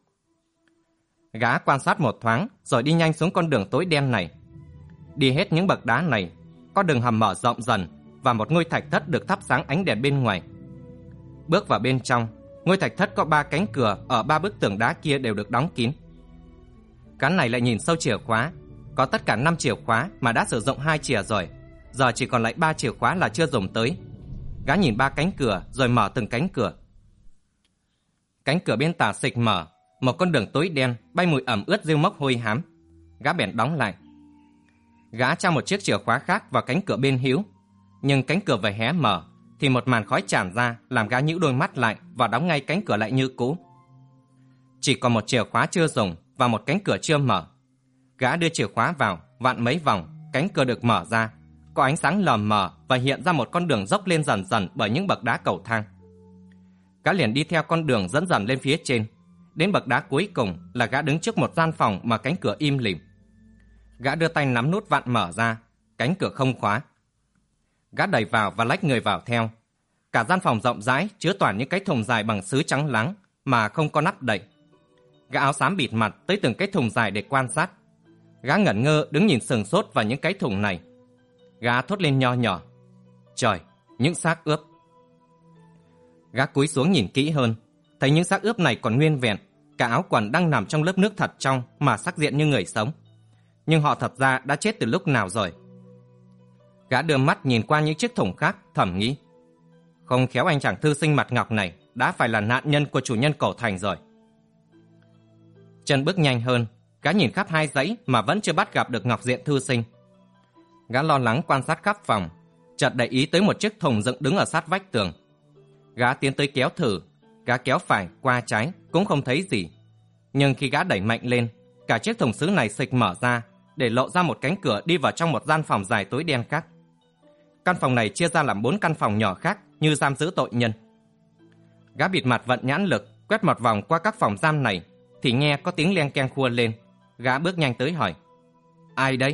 Speaker 1: Gã quan sát một thoáng rồi đi nhanh xuống con đường tối đen này. Đi hết những bậc đá này, con đường hầm mở rộng dần và một ngôi thạch thất được thắp sáng ánh đèn bên ngoài. Bước vào bên trong, ngôi thạch thất có ba cánh cửa ở ba bức tường đá kia đều được đóng kín. Gã này lại nhìn sâu chìa khóa, có tất cả năm chìa khóa mà đã sử dụng hai chìa rồi, giờ chỉ còn lại ba chìa khóa là chưa dùng tới. Gã nhìn ba cánh cửa rồi mở từng cánh cửa. Cánh cửa bên tả xịch mở, một con đường tối đen bay mùi ẩm ướt rêu mốc hôi hám. Gã bèn đóng lại. Gã trao một chiếc chìa khóa khác vào cánh cửa bên hữu, nhưng cánh cửa vừa hé mở thì một màn khói tràn ra làm gã nhíu đôi mắt lại và đóng ngay cánh cửa lại như cũ. Chỉ còn một chìa khóa chưa dùng và một cánh cửa chưa mở. Gã đưa chìa khóa vào, vặn mấy vòng, cánh cửa được mở ra, có ánh sáng lờ mờ và hiện ra một con đường dốc lên dần dần bởi những bậc đá cầu thang. Gã liền đi theo con đường dẫn dần lên phía trên. Đến bậc đá cuối cùng là gã đứng trước một gian phòng mà cánh cửa im lìm. Gã đưa tay nắm nút vặn mở ra, cánh cửa không khóa. Gã đẩy vào và lách người vào theo. Cả gian phòng rộng rãi chứa toàn những cái thùng dài bằng sứ trắng láng mà không có nắp đậy. Gã áo xám bịt mặt tới từng cái thùng dài để quan sát. Gã ngẩn ngơ đứng nhìn sừng sốt vào những cái thùng này. Gã thốt lên nho nhỏ: Trời, những xác ướp! Gã cúi xuống nhìn kỹ hơn, thấy những xác ướp này còn nguyên vẹn, cả áo quần đang nằm trong lớp nước thật trong mà sắc diện như người sống. Nhưng họ thật ra đã chết từ lúc nào rồi. Gã đưa mắt nhìn qua những chiếc thùng khác, thầm nghĩ: Không khéo anh chàng thư sinh mặt ngọc này đã phải là nạn nhân của chủ nhân cổ thành rồi. Chân bước nhanh hơn, gã nhìn khắp hai dãy mà vẫn chưa bắt gặp được Ngọc Diện thư sinh. Gã lo lắng quan sát khắp phòng, chợt để ý tới một chiếc thùng dựng đứng ở sát vách tường. Gã tiến tới kéo thử, gã kéo phải qua trái cũng không thấy gì. Nhưng khi gã đẩy mạnh lên, cả chiếc thùng sứ này xịch mở ra để lộ ra một cánh cửa đi vào trong một gian phòng dài tối đen khác. Căn phòng này chia ra làm bốn căn phòng nhỏ khác như giam giữ tội nhân. Gã bịt mặt vận nhãn lực quét một vòng qua các phòng giam này thì nghe có tiếng leng keng khua lên. Gã bước nhanh tới hỏi: Ai đấy?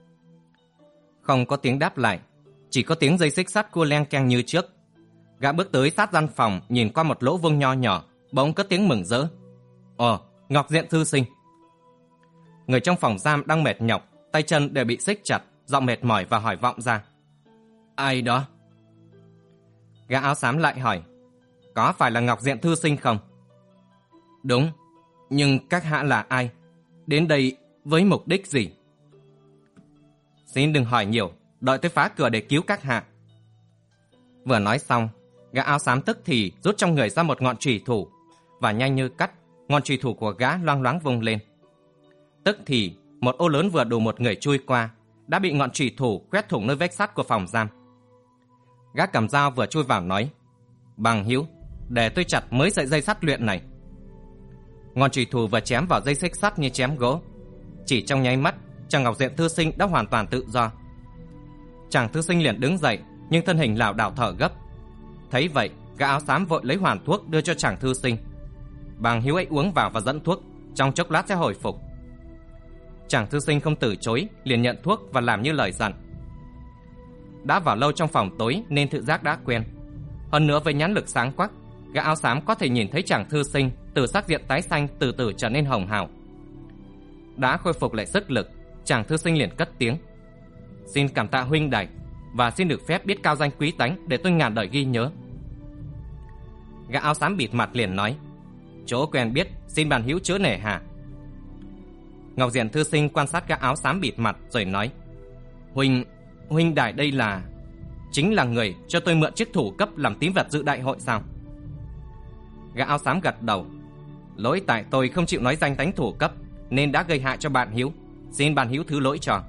Speaker 1: Không có tiếng đáp lại, chỉ có tiếng dây xích sắt cua leng keng như trước. Gã bước tới sát gian phòng, nhìn qua một lỗ vuông nho nhỏ, bỗng cất tiếng mừng rỡ. Ồ, Ngọc Diện thư sinh. Người trong phòng giam đang mệt nhọc, tay chân đều bị xích chặt, giọng mệt mỏi và hỏi vọng ra. Ai đó? Gã áo xám lại hỏi. Có phải là Ngọc Diện thư sinh không? Đúng, nhưng các hạ là ai? Đến đây với mục đích gì? Xin đừng hỏi nhiều, đợi tôi phá cửa để cứu các hạ. Vừa nói xong, gã áo xám tức thì rút trong người ra một ngọn chùy thủ, và nhanh như cắt, ngọn chùy thủ của gã loang loáng vung lên. Tức thì một ô lớn vừa đủ một người chui qua đã bị ngọn chùy thủ quét thủng nơi vách sắt của phòng giam. Gã cầm dao vừa chui vào nói. Bằng hữu, để tôi chặt mới sợi dây sắt luyện này. Ngọn chùy thủ vừa chém vào dây xích sắt như chém gỗ. Chỉ trong nháy mắt, chàng Ngọc Diện thư sinh đã hoàn toàn tự do. Chàng thư sinh liền đứng dậy, nhưng thân hình lảo đảo thở gấp. Thấy vậy, gã áo xám vội lấy hoàn thuốc đưa cho chàng thư sinh. Bằng hữu ấy uống vào và dẫn thuốc, trong chốc lát sẽ hồi phục. Chàng thư sinh không từ chối, liền nhận thuốc và làm như lời dặn. Đã vào lâu trong phòng tối nên thị giác đã quen. Hơn nữa với nhãn lực sáng quắc, gã áo xám có thể nhìn thấy chàng thư sinh từ sắc diện tái xanh từ từ trở nên hồng hào. Đã khôi phục lại sức lực, chàng thư sinh liền cất tiếng. Xin cảm tạ huynh đài, và xin được phép biết cao danh quý tánh để tôi ngàn đời ghi nhớ. Gã áo xám bịt mặt liền nói. Chỗ quen biết, xin bàn hữu chớ nể hà. Ngọc Diện thư sinh quan sát gã áo xám bịt mặt rồi nói. Huynh, huynh đài đây là... Chính là người cho tôi mượn chiếc thủ cấp làm tín vật dự đại hội sao? Gã áo xám gật đầu. Lỗi tại tôi không chịu nói danh tánh thủ cấp, nên đã gây hại cho bạn hữu. Xin bạn hữu thứ lỗi cho.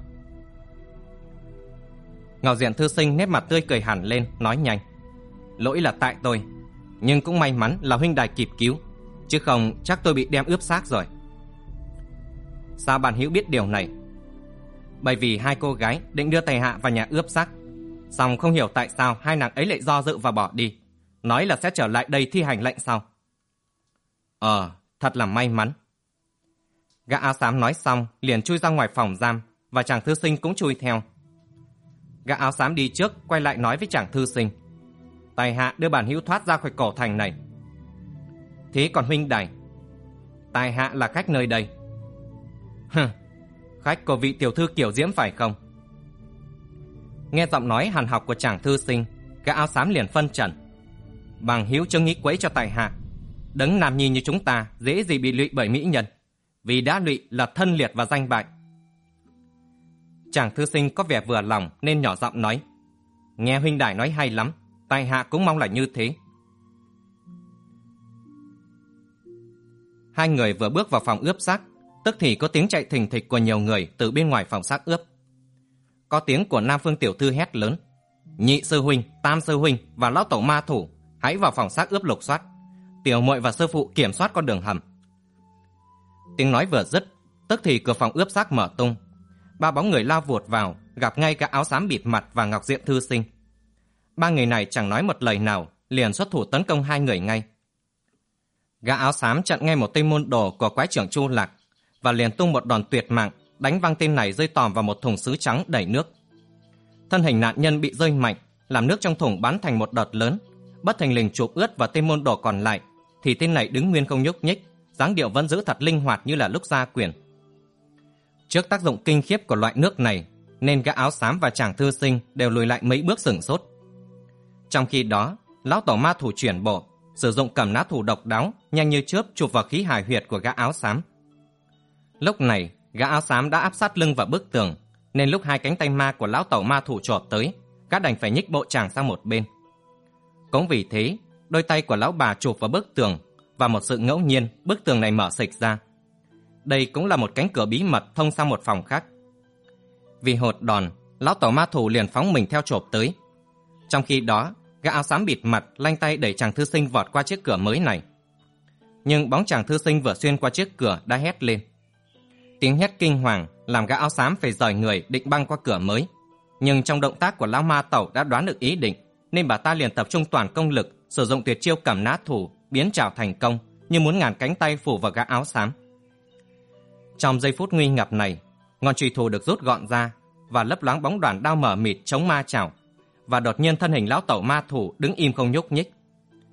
Speaker 1: Ngọc Diện thư sinh nét mặt tươi cười hẳn lên, nói nhanh. Lỗi là tại tôi, nhưng cũng may mắn là huynh đài kịp cứu, chứ không chắc tôi bị đem ướp xác rồi. Sao bạn hữu biết điều này? Bởi vì hai cô gái định đưa tài hạ vào nhà ướp xác, song không hiểu tại sao hai nàng ấy lại do dự và bỏ đi, nói là sẽ trở lại đây thi hành lệnh sau. Ờ, thật là may mắn. Gã áo xám nói xong liền chui ra ngoài phòng giam, và chàng thư sinh cũng chui theo. Gã áo xám đi trước quay lại nói với chàng thư sinh. Tài hạ đưa bản hữu thoát ra khỏi cổ thành này. Thế còn huynh đài? Tài hạ là khách nơi đây. Hừ, khách của vị tiểu thư Kiều Diễm phải không? Nghe giọng nói hàn học của chàng thư sinh, gã áo xám liền phân trần. Bằng hữu chớ nghĩ quấy cho tài hạ. Đấng nam nhi như chúng ta dễ gì bị lụy bởi mỹ nhân, vì đã lụy là thân liệt và danh bại. Chàng thư sinh có vẻ vừa lòng nên nhỏ giọng nói. Nghe huynh đài nói hay lắm, tài hạ cũng mong là như thế. Hai người vừa bước vào phòng ướp xác, tức thì có tiếng chạy thình thịch của nhiều người từ bên ngoài phòng xác ướp. Có tiếng của Nam Phương tiểu thư hét lớn. Nhị sư huynh, tam sư huynh và lão tổ ma thủ, hãy vào phòng xác ướp lục soát. Tiểu muội và sư phụ kiểm soát con đường hầm. Tiếng nói vừa dứt, tức thì cửa phòng ướp xác mở tung. Ba bóng người lao vụt vào, gặp ngay cả áo xám bịt mặt và Ngọc Diện thư sinh. Ba người này chẳng nói một lời nào, liền xuất thủ tấn công hai người ngay. Gã áo xám chặn ngay một tên môn đồ của quái trưởng Chu Lạc, và liền tung một đòn tuyệt mạng, đánh văng tên này rơi tòm vào một thùng sứ trắng đầy nước. Thân hình nạn nhân bị rơi mạnh, làm nước trong thùng bắn thành một đợt lớn, bất thình lình chụp ướt vào tên môn đồ còn lại, thì tên này đứng nguyên không nhúc nhích, dáng điệu vẫn giữ thật linh hoạt như là lúc ra quyền. Trước tác dụng kinh khiếp của loại nước này, nên gã áo xám và chàng thư sinh đều lùi lại mấy bước sửng sốt. Trong khi đó, lão tổ ma thủ chuyển bộ, sử dụng cầm nã thủ độc đáo, nhanh như chớp chụp vào khí hài huyệt của gã áo xám. Lúc này, gã áo xám đã áp sát lưng vào bức tường, nên lúc hai cánh tay ma của lão tổ ma thủ chộp tới, gã đành phải nhích bộ chàng sang một bên. Cũng vì thế, đôi tay của lão bà chụp vào bức tường, và một sự ngẫu nhiên, bức tường này mở xịch ra. Đây cũng là một cánh cửa bí mật thông sang một phòng khác. Vì hột đòn, lão tổ ma thủ liền phóng mình theo chộp tới. Trong khi đó, gã áo xám bịt mặt lanh tay đẩy chàng thư sinh vọt qua chiếc cửa mới này. Nhưng bóng chàng thư sinh vừa xuyên qua chiếc cửa đã hét lên. Tiếng hét kinh hoàng làm gã áo xám phải rời người định băng qua cửa mới. Nhưng trong động tác của lão ma tẩu đã đoán được ý định, nên bà ta liền tập trung toàn công lực, sử dụng tuyệt chiêu cầm nã thủ, biến trảo thành công, như muốn ngàn cánh tay phủ vào gã áo xám. Trong giây phút nguy ngập này, ngọn chùy thủ được rút gọn ra, và lấp loáng bóng đoàn đao mở mịt chống ma chảo, và đột nhiên thân hình lão tẩu ma thủ đứng im không nhúc nhích.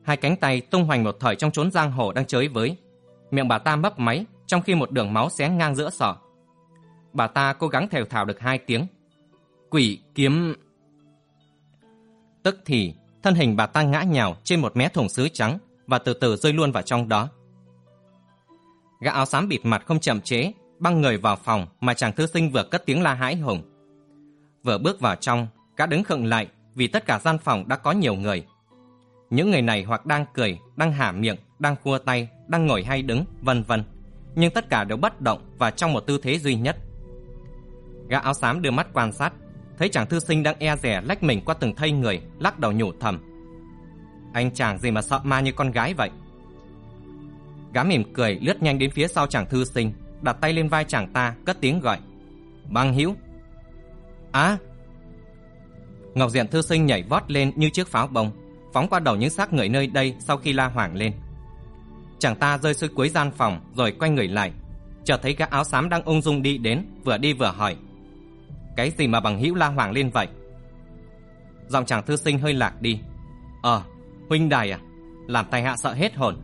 Speaker 1: Hai cánh tay tung hoành một thời trong chốn giang hồ đang chới với. Miệng bà ta mấp máy trong khi một đường máu xé ngang giữa sọ. Bà ta cố gắng thều thào được hai tiếng: "Quỷ kiếm." Tức thì thân hình bà ta ngã nhào trên một mé thùng sứ trắng và từ từ rơi luôn vào trong đó. Gã áo xám bịt mặt không chậm trễ băng người vào phòng mà chàng thư sinh vừa cất tiếng la hãi hùng. Vừa bước vào trong, gã đứng khựng lại vì tất cả gian phòng đã có nhiều người. Những người này hoặc đang cười, đang há miệng, đang khua tay, đang ngồi hay đứng, vân vân, nhưng tất cả đều bất động và trong một tư thế duy nhất. Gã áo xám đưa mắt quan sát, thấy chàng thư sinh đang e dè lách mình qua từng thây người, lắc đầu nhủ thầm: "Anh chàng gì mà sợ ma như con gái vậy?" Gã mỉm cười lướt nhanh đến phía sau chàng thư sinh, đặt tay lên vai chàng ta, cất tiếng gọi: "Bằng hữu!" "Á!" Ngọc diện thư sinh nhảy vót lên như chiếc pháo bông, phóng qua đầu những xác người nơi đây sau khi la hoảng lên. Chàng ta rơi xuống cuối gian phòng rồi quay người lại, chợt thấy gã áo xám đang ung dung đi đến, vừa đi vừa hỏi: "Cái gì mà bằng hữu la hoảng lên vậy?" Giọng chàng thư sinh hơi lạc đi: "Ờ, huynh đài à, làm tại hạ sợ hết hồn."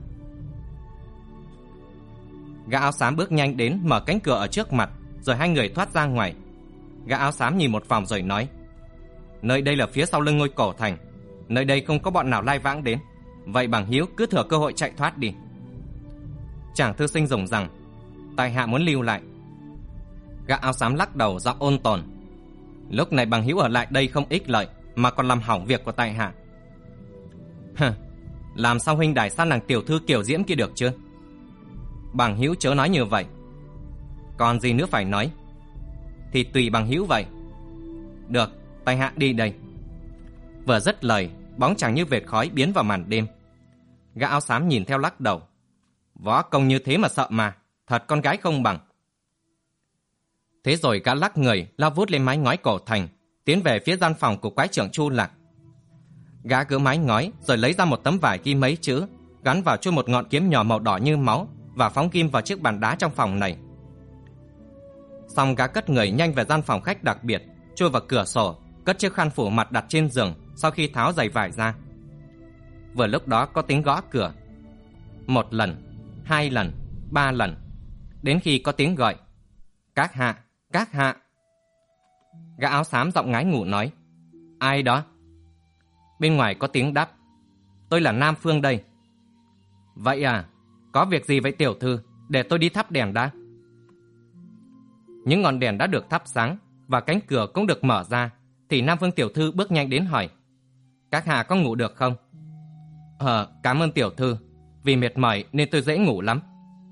Speaker 1: Gã áo xám bước nhanh đến mở cánh cửa ở trước mặt, rồi hai người thoát ra ngoài. Gã áo xám nhìn một vòng rồi nói: "Nơi đây là phía sau lưng ngôi cổ thành, nơi đây không có bọn nào lai vãng đến, vậy bằng hữu cứ thừa cơ hội chạy thoát đi." Chàng thư sinh dùng rằng: "Tại hạ muốn lưu lại." Gã áo xám lắc đầu giọng ôn tồn: "Lúc này bằng hữu ở lại đây không ích lợi, mà còn làm hỏng việc của tại hạ." "Hừ, làm sao huynh đài sát nàng tiểu thư Kiều Diễm kia được chứ?" "Bằng hữu chớ nói như vậy." "Còn gì nữa phải nói?" "Thì tùy bằng hữu vậy." "Được, tại hạ đi đây." Vừa dứt lời, bóng chàng như vệt khói biến vào màn đêm. Gã áo xám nhìn theo lắc đầu: "Võ công như thế mà sợ mà, thật con gái không bằng." Thế rồi gã lắc người lao vút lên mái ngói cổ thành, tiến về phía gian phòng của quái trưởng Chu Lạc. Gã gỡ mái ngói rồi lấy ra một tấm vải ghi mấy chữ, gắn vào chui một ngọn kiếm nhỏ màu đỏ như máu và phóng ghim vào chiếc bàn đá trong phòng này. Xong gã cất người nhanh về gian phòng khách đặc biệt, chui vào cửa sổ, cất chiếc khăn phủ mặt đặt trên giường sau khi tháo giày vải ra. Vừa lúc đó có tiếng gõ cửa. Một lần, hai lần, ba lần, đến khi có tiếng gọi: "Các hạ, các hạ." Gã áo xám giọng ngái ngủ nói: "Ai đó?" Bên ngoài có tiếng đáp: "Tôi là Nam Phương đây." "Vậy à, có việc gì vậy tiểu thư? Để tôi đi thắp đèn đã." Những ngọn đèn đã được thắp sáng và cánh cửa cũng được mở ra, thì Nam Phương tiểu thư bước nhanh đến hỏi: "Các hạ có ngủ được không?" "Ờ, cảm ơn tiểu thư, vì mệt mỏi nên tôi dễ ngủ lắm."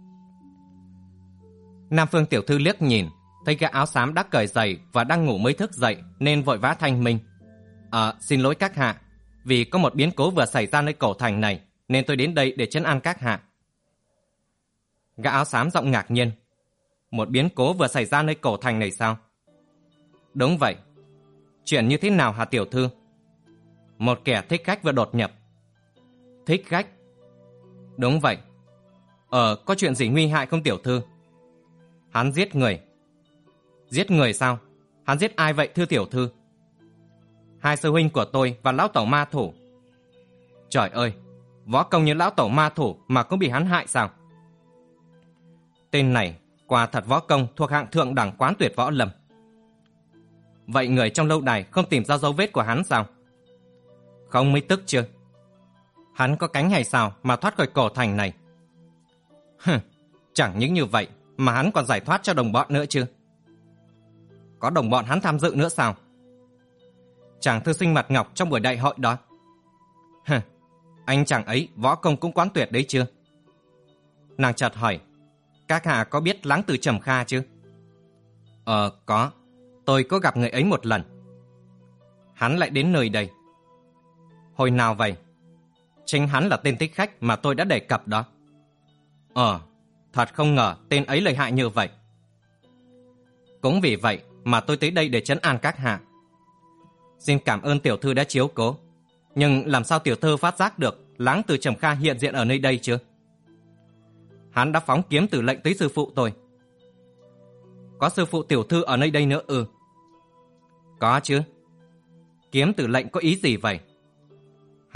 Speaker 1: Nam Phương tiểu thư liếc nhìn, thấy gã áo xám đã cởi giày và đang ngủ mới thức dậy nên vội vã thanh minh: "Ờ, xin lỗi các hạ, vì có một biến cố vừa xảy ra nơi cổ thành này nên tôi đến đây để trấn an các hạ." Gã áo xám giọng ngạc nhiên: "Một biến cố vừa xảy ra nơi cổ thành này sao?" "Đúng vậy." "Chuyện như thế nào hả tiểu thư?" "Một kẻ thích khách vừa đột nhập." "Thích khách?" "Đúng vậy." "Ờ, có chuyện gì nguy hại không tiểu thư?" "Hắn giết người." "Giết người sao? Hắn giết ai vậy thưa tiểu thư?" "Hai sư huynh của tôi và lão tẩu ma thủ." "Trời ơi, võ công như lão tẩu ma thủ mà cũng bị hắn hại sao?" "Tên này quả thật võ công thuộc hạng thượng đẳng quán tuyệt võ lâm." "Vậy người trong lâu đài không tìm ra dấu vết của hắn sao?" "Không mới tức chưa. Hắn có cánh hay sao mà thoát khỏi cổ thành này?" "Hừ, chẳng những như vậy mà hắn còn giải thoát cho đồng bọn nữa chứ." "Có đồng bọn hắn tham dự nữa sao?" "Chàng thư sinh mặt ngọc trong buổi đại hội đó." "Hừ, anh chàng ấy võ công cũng quán tuyệt đấy chưa?" Nàng chợt hỏi: "Các hạ có biết Láng Từ Trầm Kha chứ?" "Ờ, có. Tôi có gặp người ấy một lần." "Hắn lại đến nơi đây." "Hồi nào vậy?" "Chính hắn là tên thích khách mà tôi đã đề cập đó." "Ờ, thật không ngờ tên ấy lợi hại như vậy." "Cũng vì vậy mà tôi tới đây để trấn an các hạ." "Xin cảm ơn tiểu thư đã chiếu cố. Nhưng làm sao tiểu thư phát giác được Láng Từ Trầm Kha hiện diện ở nơi đây chứ?" "Hắn đã phóng kiếm tử lệnh tới sư phụ tôi." "Có sư phụ tiểu thư ở nơi đây nữa ư?" "Có chứ." "Kiếm tử lệnh có ý gì vậy?"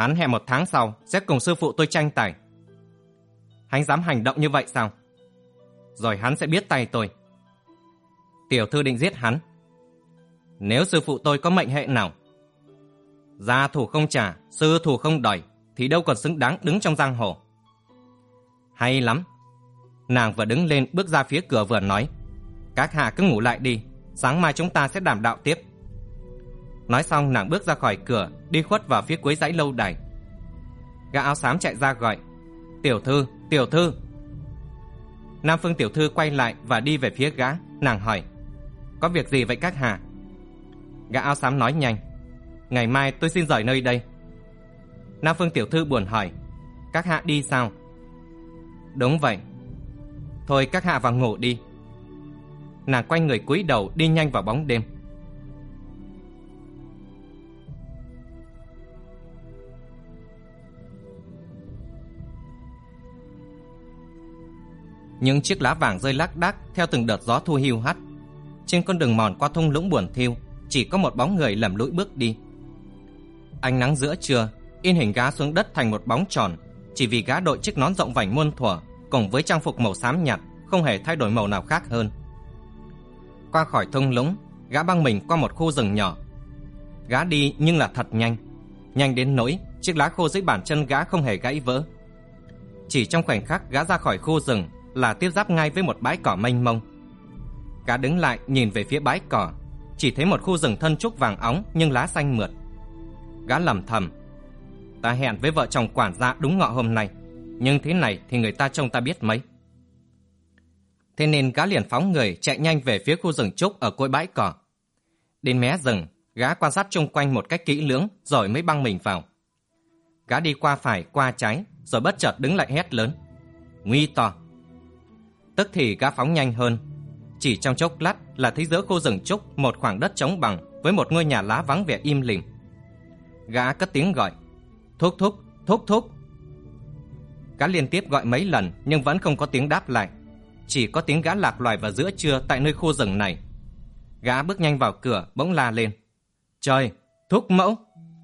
Speaker 1: Hắn hẹn một tháng sau sẽ cùng sư phụ tôi tranh tài. Hắn dám hành động như vậy sao? Rồi hắn sẽ biết tay tôi. Tiểu thư định giết hắn. Nếu sư phụ tôi có mệnh hệ nào, gia thủ không trả, sư thủ không đòi, thì đâu còn xứng đáng đứng trong giang hồ. Hay lắm. Nàng vừa đứng lên bước ra phía cửa vừa nói, các hạ cứ ngủ lại đi, sáng mai chúng ta sẽ đàm đạo tiếp. Nói xong nàng bước ra khỏi cửa, đi khuất vào phía cuối dãy lâu đài. Gã áo xám chạy ra gọi, tiểu thư, tiểu thư. Nam Phương tiểu thư quay lại và đi về phía gã. Nàng hỏi, có việc gì vậy các hạ? Gã áo xám nói nhanh, ngày mai tôi xin rời nơi đây. Nam Phương tiểu thư buồn hỏi, các hạ đi sao? Đúng vậy. Thôi các hạ vào ngủ đi. Nàng quay người cúi đầu đi nhanh vào bóng đêm. Những chiếc lá vàng rơi lác đác theo từng đợt gió thu hiu hắt. Trên con đường mòn qua thung lũng buồn thiu, chỉ có một bóng người lầm lũi bước đi. Ánh nắng giữa trưa in hình gã xuống đất thành một bóng tròn, chỉ vì gã đội chiếc nón rộng vành muôn thuở cùng với trang phục màu xám nhạt, không hề thay đổi màu nào khác hơn. Qua khỏi thung lũng, gã băng mình qua một khu rừng nhỏ. Gã đi nhưng là thật nhanh, nhanh đến nỗi chiếc lá khô dưới bàn chân gã không hề gãy vỡ. Chỉ trong khoảnh khắc gã ra khỏi khu rừng là tiếp giáp ngay với một bãi cỏ mênh mông. Gã đứng lại nhìn về phía bãi cỏ, chỉ thấy một khu rừng thân trúc vàng óng nhưng lá xanh mượt. Gã lẩm thầm, ta hẹn với vợ chồng quản gia đúng ngọ hôm nay, nhưng thế này thì người ta trông ta biết mấy. Thế nên gã liền phóng người chạy nhanh về phía khu rừng trúc ở cuối bãi cỏ. Đến mé rừng, gã quan sát chung quanh một cách kỹ lưỡng rồi mới băng mình vào. Gã đi qua phải qua trái rồi bất chợt đứng lại hét lớn, nguy to. Tức thì gã phóng nhanh hơn. Chỉ trong chốc lát là thấy giữa khu rừng trúc một khoảng đất trống bằng với một ngôi nhà lá vắng vẻ im lìm. Gã cất tiếng gọi, thúc thúc, thúc thúc. Gã liên tiếp gọi mấy lần nhưng vẫn không có tiếng đáp lại. Chỉ có tiếng gã lạc loài vào giữa trưa tại nơi khu rừng này. Gã bước nhanh vào cửa bỗng la lên, trời, thúc mẫu.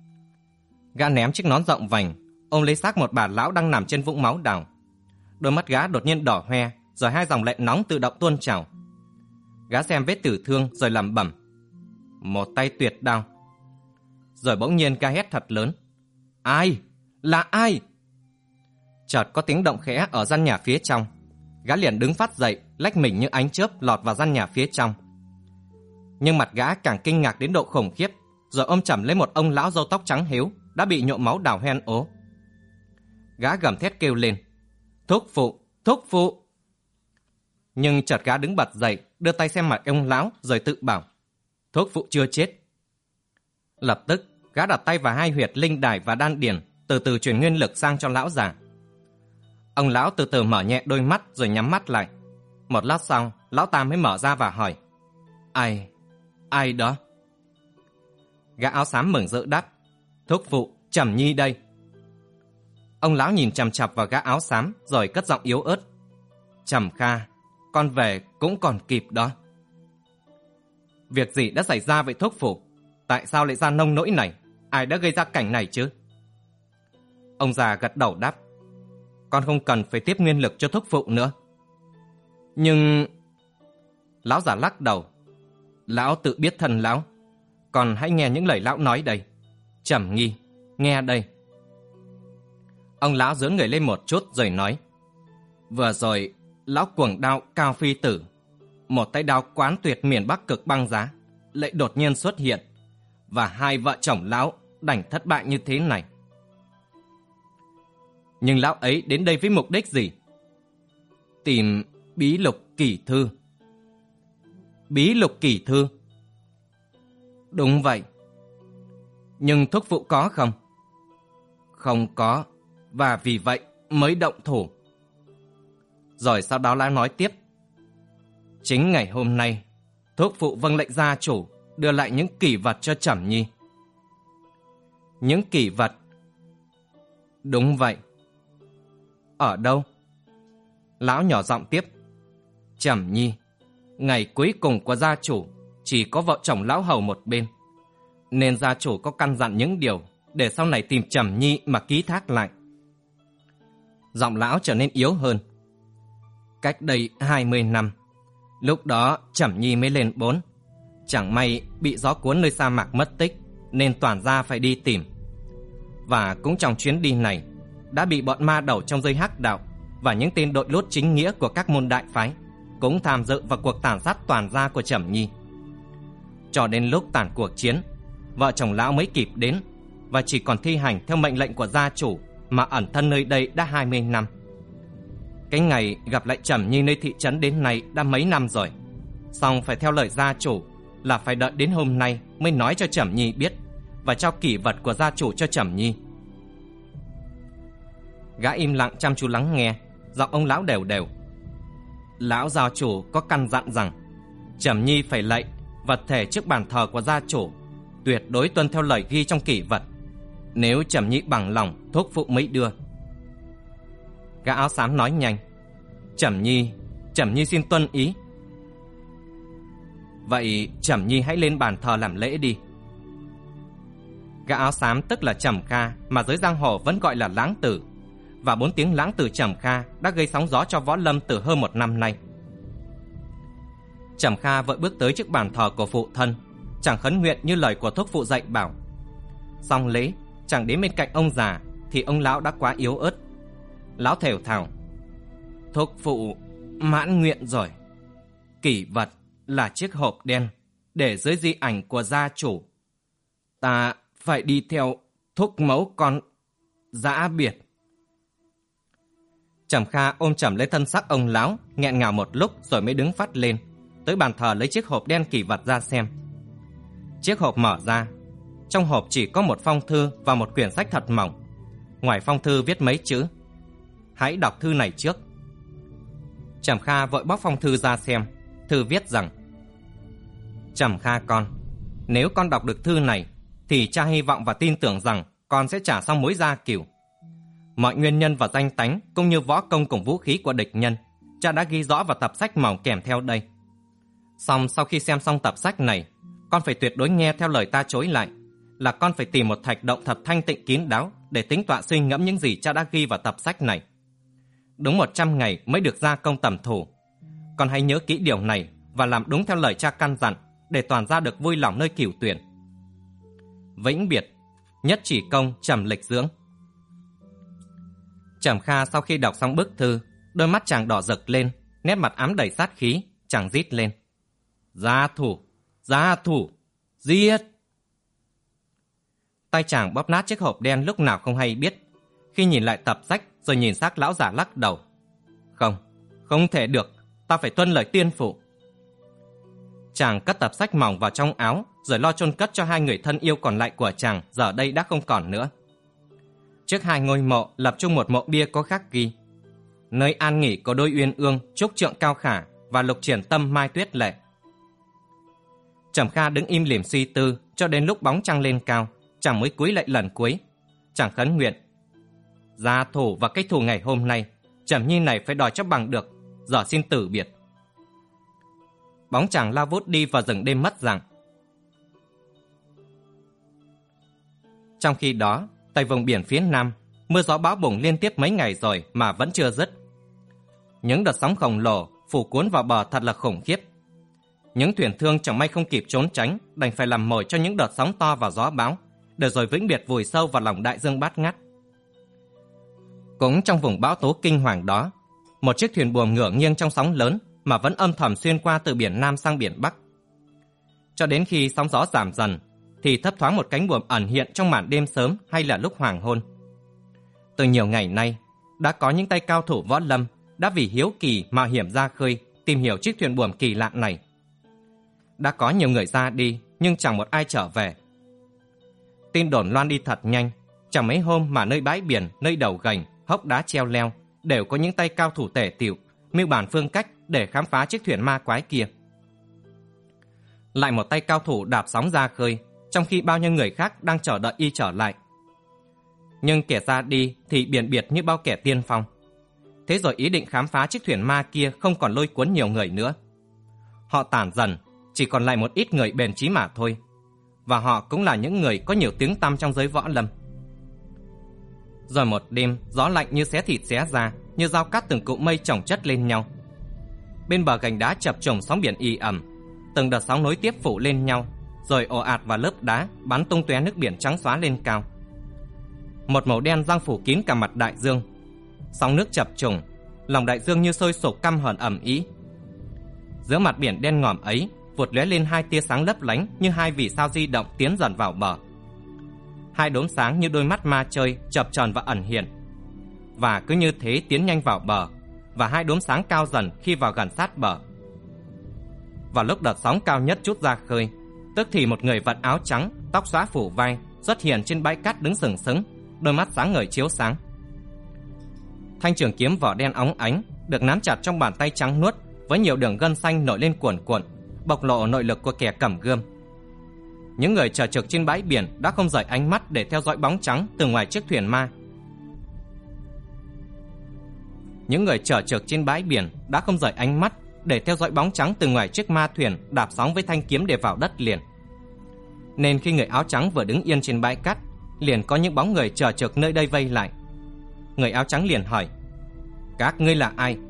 Speaker 1: Gã ném chiếc nón rộng vành, ôm lấy xác một bà lão đang nằm trên vũng máu đào. Đôi mắt gã đột nhiên đỏ hoe, rồi hai dòng lệ nóng tự động tuôn trào. Gã xem vết tử thương rồi lẩm bẩm, một tay tuyệt đao. Rồi bỗng nhiên gã hét thật lớn, ai? Là ai? Chợt có tiếng động khẽ ở gian nhà phía trong. Gã liền đứng phát dậy, lách mình như ánh chớp lọt vào gian nhà phía trong. Nhưng mặt gã càng kinh ngạc đến độ khủng khiếp, rồi ôm chầm lấy một ông lão râu tóc trắng hiếu đã bị nhuộm máu đào hoen ố. Gã gầm thét kêu lên, thúc phụ, thúc phụ. Nhưng chợt gã đứng bật dậy, đưa tay xem mặt ông lão rồi tự bảo, thúc phụ chưa chết. Lập tức gã đặt tay vào hai huyệt linh đài và đan điền, từ từ truyền nguyên lực sang cho lão già. Ông lão từ từ mở nhẹ đôi mắt rồi nhắm mắt lại. Một lát sau, lão ta mới mở ra và hỏi, ai, ai đó? Gã áo xám mừng rỡ đáp, thúc phụ, Trầm Nhi đây. Ông lão nhìn chằm chằm vào gã áo xám rồi cất giọng yếu ớt, Trầm Kha, con về cũng còn kịp đó. Việc gì đã xảy ra vậy thúc phụ? Tại sao lại ra nông nỗi này? Ai đã gây ra cảnh này chứ? Ông già gật đầu đáp, con không cần phải tiếp nguyên lực cho thúc phụ nữa. Nhưng... Lão già lắc đầu, lão tự biết thân lão. Còn hãy nghe những lời lão nói đây. Trầm Nhi, nghe đây. Ông lão giương người lên một chút rồi nói, vừa rồi lão cuồng đao Cao Phi Tử, một tay đao quán tuyệt miền Bắc cực băng giá, lại đột nhiên xuất hiện, và hai vợ chồng lão đành thất bại như thế này. Nhưng lão ấy đến đây với mục đích gì? Tìm bí lục kỳ thư. Bí lục kỳ thư? Đúng vậy. Nhưng thúc phụ có không? Không có, và vì vậy mới động thủ. Rồi sau đó lão nói tiếp, chính ngày hôm nay, thúc phụ vâng lệnh gia chủ đưa lại những kỷ vật cho Trầm Nhi. Những kỷ vật? Đúng vậy. Ở đâu? Lão nhỏ giọng tiếp, Trầm Nhi, ngày cuối cùng của gia chủ chỉ có vợ chồng lão hầu một bên, nên gia chủ có căn dặn những điều để sau này tìm Trầm Nhi mà ký thác lại. Giọng lão trở nên yếu hơn. Cách đây hai mươi năm, lúc đó Trầm Nhi mới lên bốn. Chẳng may bị gió cuốn nơi sa mạc mất tích, nên toàn gia phải đi tìm. Và cũng trong chuyến đi này, đã bị bọn ma đầu trong giới hắc đạo và những tên đội lốt chính nghĩa của các môn đại phái cũng tham dự vào cuộc tàn sát toàn gia của Trầm Nhi. Cho đến lúc tàn cuộc chiến, vợ chồng lão mới kịp đến và chỉ còn thi hành theo mệnh lệnh của gia chủ mà ẩn thân nơi đây đã hai mươi năm. Cái ngày gặp lại Trầm Nhi nơi thị trấn đến nay đã mấy năm rồi. Song phải theo lời gia chủ là phải đợi đến hôm nay mới nói cho Trầm Nhi biết và trao kỷ vật của gia chủ cho Trầm Nhi. Gã im lặng chăm chú lắng nghe, giọng ông lão đều đều. Lão gia chủ có căn dặn rằng Trầm Nhi phải lạy vật thể trước bàn thờ của gia chủ, tuyệt đối tuân theo lời ghi trong kỷ vật. Nếu Trầm Nhi bằng lòng, thúc phụ mới đưa. Gã áo xám nói nhanh. Trầm Nhi, Trầm Nhi xin tuân ý. Vậy Trầm Nhi hãy lên bàn thờ làm lễ đi. Gã áo xám tức là Trầm Kha, mà giới giang hồ vẫn gọi là Lãng Tử. Và bốn tiếng Lãng Tử Trầm Kha đã gây sóng gió cho võ lâm từ hơn một năm nay. Trầm Kha vội bước tới trước bàn thờ của phụ thân, chàng khấn nguyện như lời của thúc phụ dạy bảo. Xong lễ, chàng đến bên cạnh ông già thì ông lão đã quá yếu ớt. Lão thều thào. Thúc phụ mãn nguyện rồi. Kỷ vật là chiếc hộp đen để dưới di ảnh của gia chủ. Ta phải đi theo thúc mẫu con dã biệt. Trầm Kha ôm chầm lấy thân xác ông lão, nghẹn ngào một lúc rồi mới đứng phát lên, tới bàn thờ lấy chiếc hộp đen kỷ vật ra xem. Chiếc hộp mở ra, trong hộp chỉ có một phong thư và một quyển sách thật mỏng. Ngoài phong thư viết mấy chữ: hãy đọc thư này trước. Trầm Kha vội bóc phong thư ra xem. Thư viết rằng: Trầm Kha con, nếu con đọc được thư này thì cha hy vọng và tin tưởng rằng con sẽ trả xong mối gia cửu. Mọi nguyên nhân và danh tánh cũng như võ công cùng vũ khí của địch nhân, cha đã ghi rõ vào tập sách mỏng kèm theo đây. Xong sau khi xem xong tập sách này, con phải tuyệt đối nghe theo lời ta chối lại, là con phải tìm một thạch động thật thanh tịnh kín đáo để tính tọa suy ngẫm những gì cha đã ghi vào tập sách này. Đúng một trăm ngày mới được gia công tẩm thủ. Con hãy nhớ kỹ điều này và làm đúng theo lời cha căn dặn, để toàn gia được vui lòng nơi cửu tuyển. Vĩnh biệt, Nhất Chỉ Công Trầm Lịch Dưỡng. Trầm Kha sau khi đọc xong bức thư, đôi mắt chàng đỏ rực lên, nét mặt ám đầy sát khí, chàng rít lên: Gia thủ, gia thủ, giết! Tay chàng bóp nát chiếc hộp đen lúc nào không hay biết. Khi nhìn lại tập sách rồi nhìn xác lão giả lắc đầu: Không, không thể được, ta phải tuân lời tiên phụ. Chàng cất tập sách mỏng vào trong áo, rồi lo chôn cất cho hai người thân yêu còn lại của chàng giờ đây đã không còn nữa. Trước hai ngôi mộ lập chung một mộ bia có khắc ghi: Nơi an nghỉ của đôi uyên ương Trúc Trượng Cao Khả và Lục Triển Tâm Mai Tuyết Lệ. Trầm Kha đứng im lìm suy tư cho đến lúc bóng trăng lên cao, chàng mới cúi lạy lần cuối. Chàng khấn nguyện: Gia thủ và cái thù ngày hôm nay, Trầm Nhi này phải đòi cho bằng được, giờ xin tử biệt. Bóng chàng lao vút đi vào rừng đêm mất dạng. Trong khi đó, tại vùng biển phía nam, mưa gió bão bùng liên tiếp mấy ngày rồi mà vẫn chưa dứt. Những đợt sóng khổng lồ phủ cuốn vào bờ thật là khủng khiếp. Những thuyền thương chẳng may không kịp trốn tránh, đành phải làm mồi cho những đợt sóng to và gió bão, để rồi vĩnh biệt vùi sâu vào lòng đại dương bát ngát. Cũng trong vùng bão tố kinh hoàng đó, một chiếc thuyền buồm ngửa nghiêng trong sóng lớn mà vẫn âm thầm xuyên qua từ biển Nam sang biển Bắc. Cho đến khi sóng gió giảm dần, thì thấp thoáng một cánh buồm ẩn hiện trong màn đêm sớm hay là lúc hoàng hôn. Từ nhiều ngày nay, đã có những tay cao thủ võ lâm đã vì hiếu kỳ mạo hiểm ra khơi tìm hiểu chiếc thuyền buồm kỳ lạ này. Đã có nhiều người ra đi nhưng chẳng một ai trở về. Tin đồn loan đi thật nhanh, chẳng mấy hôm mà nơi bãi biển, nơi đầu gành, hốc đá treo leo đều có những tay cao thủ tể tựu mưu bản phương cách để khám phá chiếc thuyền ma quái kia. Lại một tay cao thủ đạp sóng ra khơi, trong khi bao nhiêu người khác đang chờ đợi y trở lại. Nhưng kẻ ra đi thì biển biệt như bao kẻ tiên phong. Thế rồi ý định khám phá chiếc thuyền ma kia không còn lôi cuốn nhiều người nữa. Họ tản dần, chỉ còn lại một ít người bền chí mà thôi. Và họ cũng là những người có nhiều tiếng tăm trong giới võ lâm. Rồi một đêm, gió lạnh như xé thịt xé da, như dao cắt từng cụm mây chồng chất lên nhau. Bên bờ gành đá chập trùng sóng biển ì ẩm, từng đợt sóng nối tiếp phủ lên nhau, rồi ồ ạt vào lớp đá, bắn tung tóe nước biển trắng xóa lên cao. Một màu đen giăng phủ kín cả mặt đại dương. Sóng nước chập trùng, lòng đại dương như sôi sục căm hờn ầm ĩ. Giữa mặt biển đen ngòm ấy vụt lóe lên hai tia sáng lấp lánh như hai vì sao di động tiến dần vào bờ. Hai đốm sáng như đôi mắt ma chơi chập chờn và ẩn hiện, và cứ như thế tiến nhanh vào bờ, và hai đốm sáng cao dần khi vào gần sát bờ. Vào lúc đợt sóng cao nhất trút ra khơi, tức thì một người vận áo trắng, tóc xõa phủ vai xuất hiện trên bãi cát đứng sừng sững, đôi mắt sáng ngời chiếu sáng. Thanh trường kiếm vỏ đen óng ánh được nắm chặt trong bàn tay trắng nuốt, với nhiều đường gân xanh nổi lên cuồn cuộn, bộc lộ nội lực của kẻ cầm gươm. Những người chờ trực trên bãi biển đã không rời ánh mắt để theo dõi bóng trắng từ ngoài chiếc thuyền ma. Những người chờ trực trên bãi biển đã không rời ánh mắt để theo dõi bóng trắng từ ngoài chiếc ma thuyền đạp sóng với thanh kiếm để vào đất liền. Nên khi người áo trắng vừa đứng yên trên bãi cát, liền có những bóng người chờ trực nơi đây vây lại. Người áo trắng liền hỏi: "Các ngươi là ai?"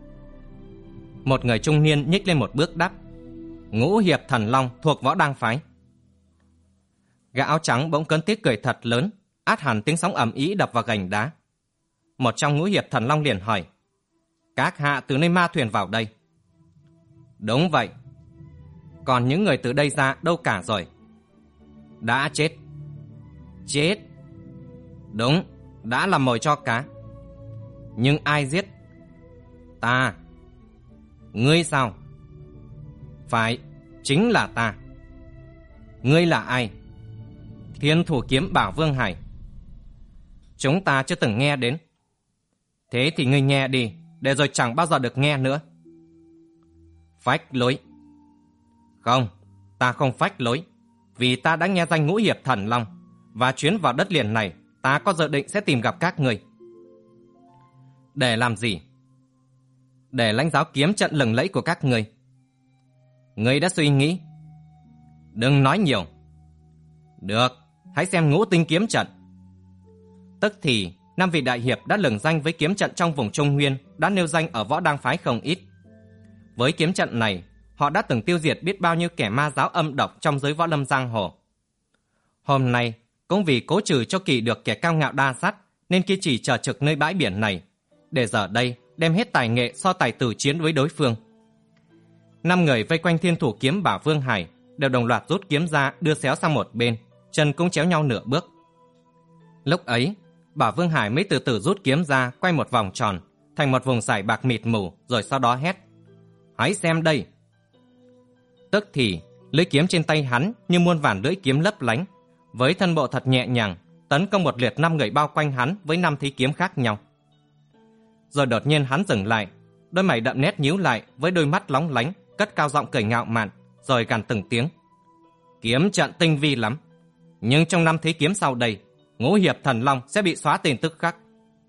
Speaker 1: Một người trung niên nhích lên một bước đáp: "Ngũ hiệp thần long thuộc Võ Đang phái." Gã áo trắng bỗng cấn tiếng cười thật lớn, át hẳn tiếng sóng ầm ĩ đập vào gành đá. Một trong ngũ hiệp thần long liền hỏi: "Các hạ từ nơi ma thuyền vào đây?" "Đúng vậy." "Còn những người từ đây ra đâu cả rồi?" "Đã chết." "Chết?" "Đúng, đã làm mồi cho cá." "Nhưng ai giết?" "Ta." "Ngươi sao?" "Phải, chính là ta." "Ngươi là ai?" "Thiên thủ kiếm Bảo Vương Hải." "Chúng ta chưa từng nghe đến." "Thế thì ngươi nghe đi, để rồi chẳng bao giờ được nghe nữa." "Phách lối." "Không, ta không phách lối, vì ta đã nghe danh ngũ hiệp thần long, và chuyến vào đất liền này ta có dự định sẽ tìm gặp các ngươi." "Để làm gì?" "Để lãnh giáo kiếm trận lừng lẫy của các ngươi." "Ngươi đã suy nghĩ?" "Đừng nói nhiều." "Được, hãy xem ngũ tinh kiếm trận." Tức thì năm vị đại hiệp đã lừng danh với kiếm trận trong vùng Trung Nguyên đã nêu danh ở Võ Đang phái không ít. Với kiếm trận này, họ đã từng tiêu diệt biết bao nhiêu kẻ ma giáo âm độc trong giới võ lâm giang hồ. Hôm nay, cũng vì cố trừ cho kỳ được kẻ cao ngạo đa sắt, nên kia chỉ chờ trực nơi bãi biển này, để giờ đây đem hết tài nghệ so tài tử chiến với đối phương. Năm người vây quanh thiên thủ kiếm Bảo Vương Hải đều đồng loạt rút kiếm ra đưa xéo sang một bên, chân cũng chéo nhau nửa bước. Lúc ấy, Bảo Vương Hải mới từ từ rút kiếm ra, quay một vòng tròn thành một vùng sải bạc mịt mù, rồi sau đó hét: "Hãy xem đây!" Tức thì lưỡi kiếm trên tay hắn như muôn vàn lưỡi kiếm lấp lánh, với thân bộ thật nhẹ nhàng tấn công một lượt năm người bao quanh hắn với năm thế kiếm khác nhau. Rồi đột nhiên hắn dừng lại, đôi mày đậm nét nhíu lại với đôi mắt lóng lánh, cất cao giọng cười ngạo mạn, rồi gằn từng tiếng: "Kiếm trận tinh vi lắm, nhưng trong năm thế kiếm sau đây, ngũ hiệp thần long sẽ bị xóa tên tức khắc."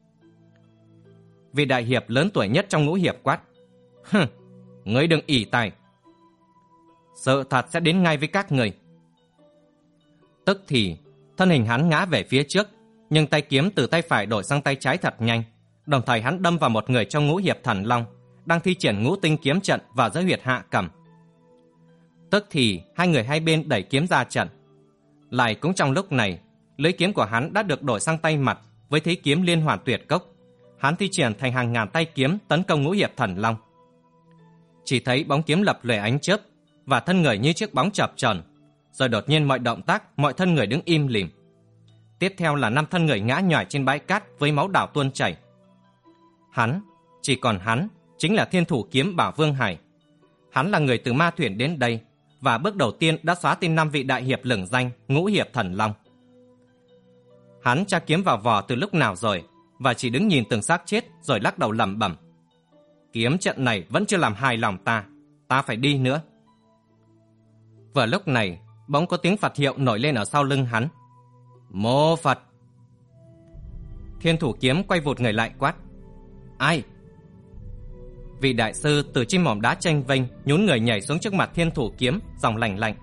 Speaker 1: Vị đại hiệp lớn tuổi nhất trong ngũ hiệp quát: "Hừ, ngươi đừng ỷ tài. Sự thật sẽ đến ngay với các người." Tức thì thân hình hắn ngã về phía trước, nhưng tay kiếm từ tay phải đổi sang tay trái thật nhanh, đồng thời hắn đâm vào một người trong ngũ hiệp thần long đang thi triển ngũ tinh kiếm trận vào giữa huyệt hạ cầm. Tức thì hai người hai bên đẩy kiếm ra trận. Lại cũng trong lúc này, lưỡi kiếm của hắn đã được đổi sang tay mặt với thế kiếm liên hoàn tuyệt cốc. Hắn thi triển thành hàng ngàn tay kiếm tấn công ngũ hiệp thần long. Chỉ thấy bóng kiếm lập lòe ánh chớp, và thân người như chiếc bóng chập chờn, rồi đột nhiên mọi động tác, mọi thân người đứng im lìm. Tiếp theo là năm thân người ngã nhòi trên bãi cát với máu đảo tuôn chảy. Hắn, chỉ còn hắn, chính là thiên thủ kiếm Bảo Vương Hải. Hắn là người từ ma thuyền đến đây, và bước đầu tiên đã xóa tên năm vị đại hiệp lừng danh ngũ hiệp thần long. Hắn tra kiếm vào vỏ từ lúc nào rồi, và chỉ đứng nhìn từng xác chết rồi lắc đầu lẩm bẩm: "Kiếm trận này vẫn chưa làm hài lòng ta, ta phải đi nữa." Vừa lúc này, bỗng có tiếng Phật hiệu nổi lên ở sau lưng hắn: "Mô Phật!" Thiên thủ kiếm quay vụt người lại quát: "Ai?" Vị đại sư từ trên mỏm đá chênh vênh nhún người nhảy xuống trước mặt thiên thủ kiếm, giọng lạnh lạnh: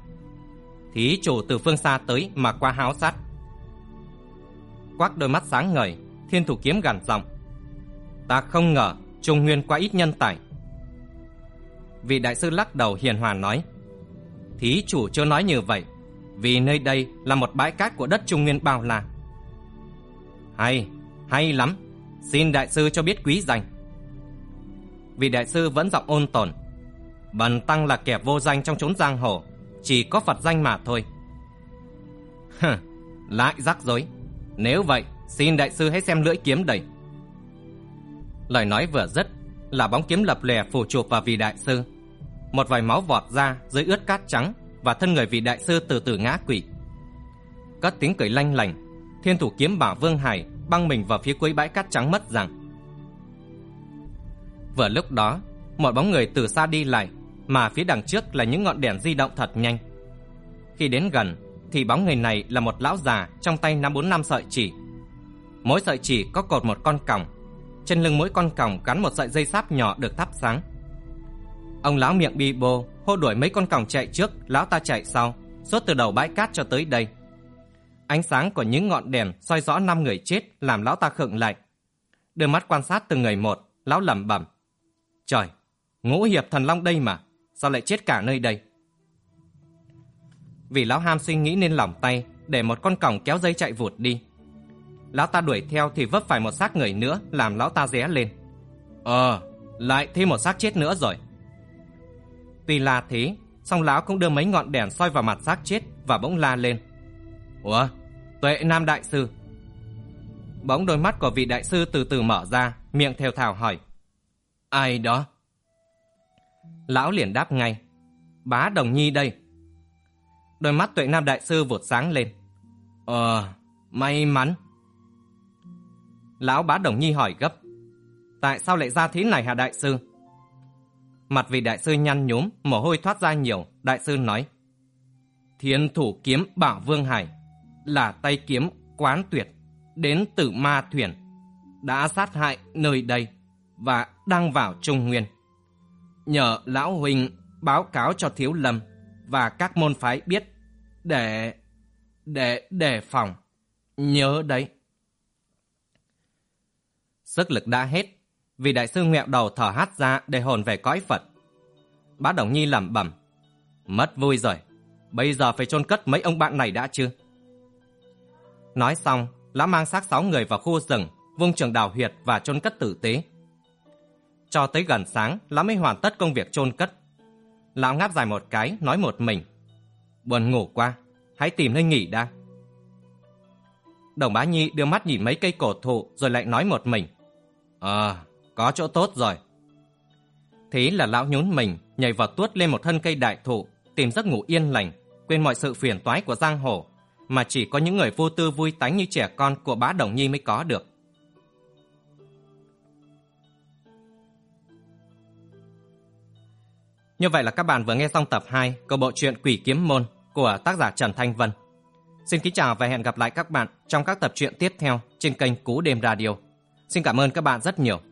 Speaker 1: "Thí chủ từ phương xa tới mà qua háo sát." Quắc đôi mắt sáng ngời, Thiên Thủ Kiếm gằn giọng: "Ta không ngờ Trung Nguyên quá ít nhân tài." Vị đại sư lắc đầu hiền hòa nói: "Thí chủ chưa nói như vậy, vì nơi đây là một bãi cát của đất Trung Nguyên bao la." "Hay, hay lắm, xin đại sư cho biết quý danh." Vị đại sư vẫn giọng ôn tồn: "Bần tăng là kẻ vô danh trong chốn giang hồ, chỉ có Phật danh mà thôi." "Hừ, lại rắc rối. Nếu vậy, xin đại sư hãy xem lưỡi kiếm đây." Lời nói vừa dứt, là bóng kiếm lập lòe phủ chụp vào vị đại sư. Một vài máu vọt ra dưới ướt cát trắng, và thân người vị đại sư từ từ ngã quỵ. Cất tiếng cười lanh lảnh, Thiên Thủ Kiếm bảo Vương Hải băng mình vào phía cuối bãi cát trắng mất rằng. Vừa lúc đó, một bóng người từ xa đi lại, mà phía đằng trước là những ngọn đèn di động thật nhanh. Khi đến gần, thì bóng người này là một lão già trong tay nắm bốn năm sợi chỉ. Mỗi sợi chỉ có cột một con còng, trên lưng mỗi con còng gắn một sợi dây sáp nhỏ được thắp sáng. Ông lão miệng bi bô hô đuổi mấy con còng chạy trước, lão ta chạy sau, suốt từ đầu bãi cát cho tới đây. Ánh sáng của những ngọn đèn soi rõ năm người chết làm lão ta khựng lại. Đưa mắt quan sát từng người một, lão lẩm bẩm: "Trời, Ngũ Hiệp Thần Long đây mà, sao lại chết cả nơi đây?" Vì lão ham suy nghĩ nên lỏng tay, để một con còng kéo dây chạy vụt đi. Lão ta đuổi theo thì vấp phải một xác người nữa, làm lão ta ré lên. Ờ, lại thêm một xác chết nữa rồi. Tuy là thế, song lão cũng đưa mấy ngọn đèn soi vào mặt xác chết và bỗng la lên: "Ủa, Tuệ Nam đại sư!" Bỗng đôi mắt của vị đại sư từ từ mở ra, miệng thều thào hỏi: "Ai đó?" Lão liền đáp ngay: "Bá Đồng Nhi đây." Đôi mắt Tuệ Nam đại sư vụt sáng lên: "Ờ, may mắn." Lão Bá Đồng Nhi hỏi gấp: "Tại sao lại ra thế này hả đại sư?" Mặt vị đại sư nhăn nhúm, mồ hôi thoát ra nhiều. Đại sư nói: "Thiên Thủ Kiếm bảo Vương Hải là tay kiếm quán tuyệt đến từ Ma Thuyền, đã sát hại nơi đây và đang vào Trung Nguyên. Nhờ lão huynh báo cáo cho Thiếu Lâm và các môn phái biết để để đề phòng, nhớ đấy." Sức lực đã hết, vị đại sư ngoẹo đầu thở hắt ra để hồn về cõi Phật. Bá Đồng Nhi lẩm bẩm: "Mất vui rồi, bây giờ phải chôn cất mấy ông bạn này đã chứ." Nói xong, lão mang xác sáu người vào khu rừng, vung trường đào huyệt và chôn cất tử tế. Cho tới gần sáng, lão mới hoàn tất công việc chôn cất. Lão ngáp dài một cái, nói một mình: "Buồn ngủ quá, hãy tìm nơi nghỉ đã." Đồng Bá Nhi đưa mắt nhìn mấy cây cổ thụ rồi lại nói một mình: "Ờ, có chỗ tốt rồi." Thế là lão nhún mình, nhảy vào tuốt lên một thân cây đại thụ, tìm giấc ngủ yên lành, quên mọi sự phiền toái của giang hồ, mà chỉ có những người vô tư vui tánh như trẻ con của Bá Đồng Nhi mới có được. Như vậy là các bạn vừa nghe xong tập hai của bộ truyện Quỷ Kiếm Môn của tác giả Trần Thanh Vân. Xin kính chào và hẹn gặp lại các bạn trong các tập truyện tiếp theo trên kênh Cú Đêm Radio. Xin cảm ơn các bạn rất nhiều.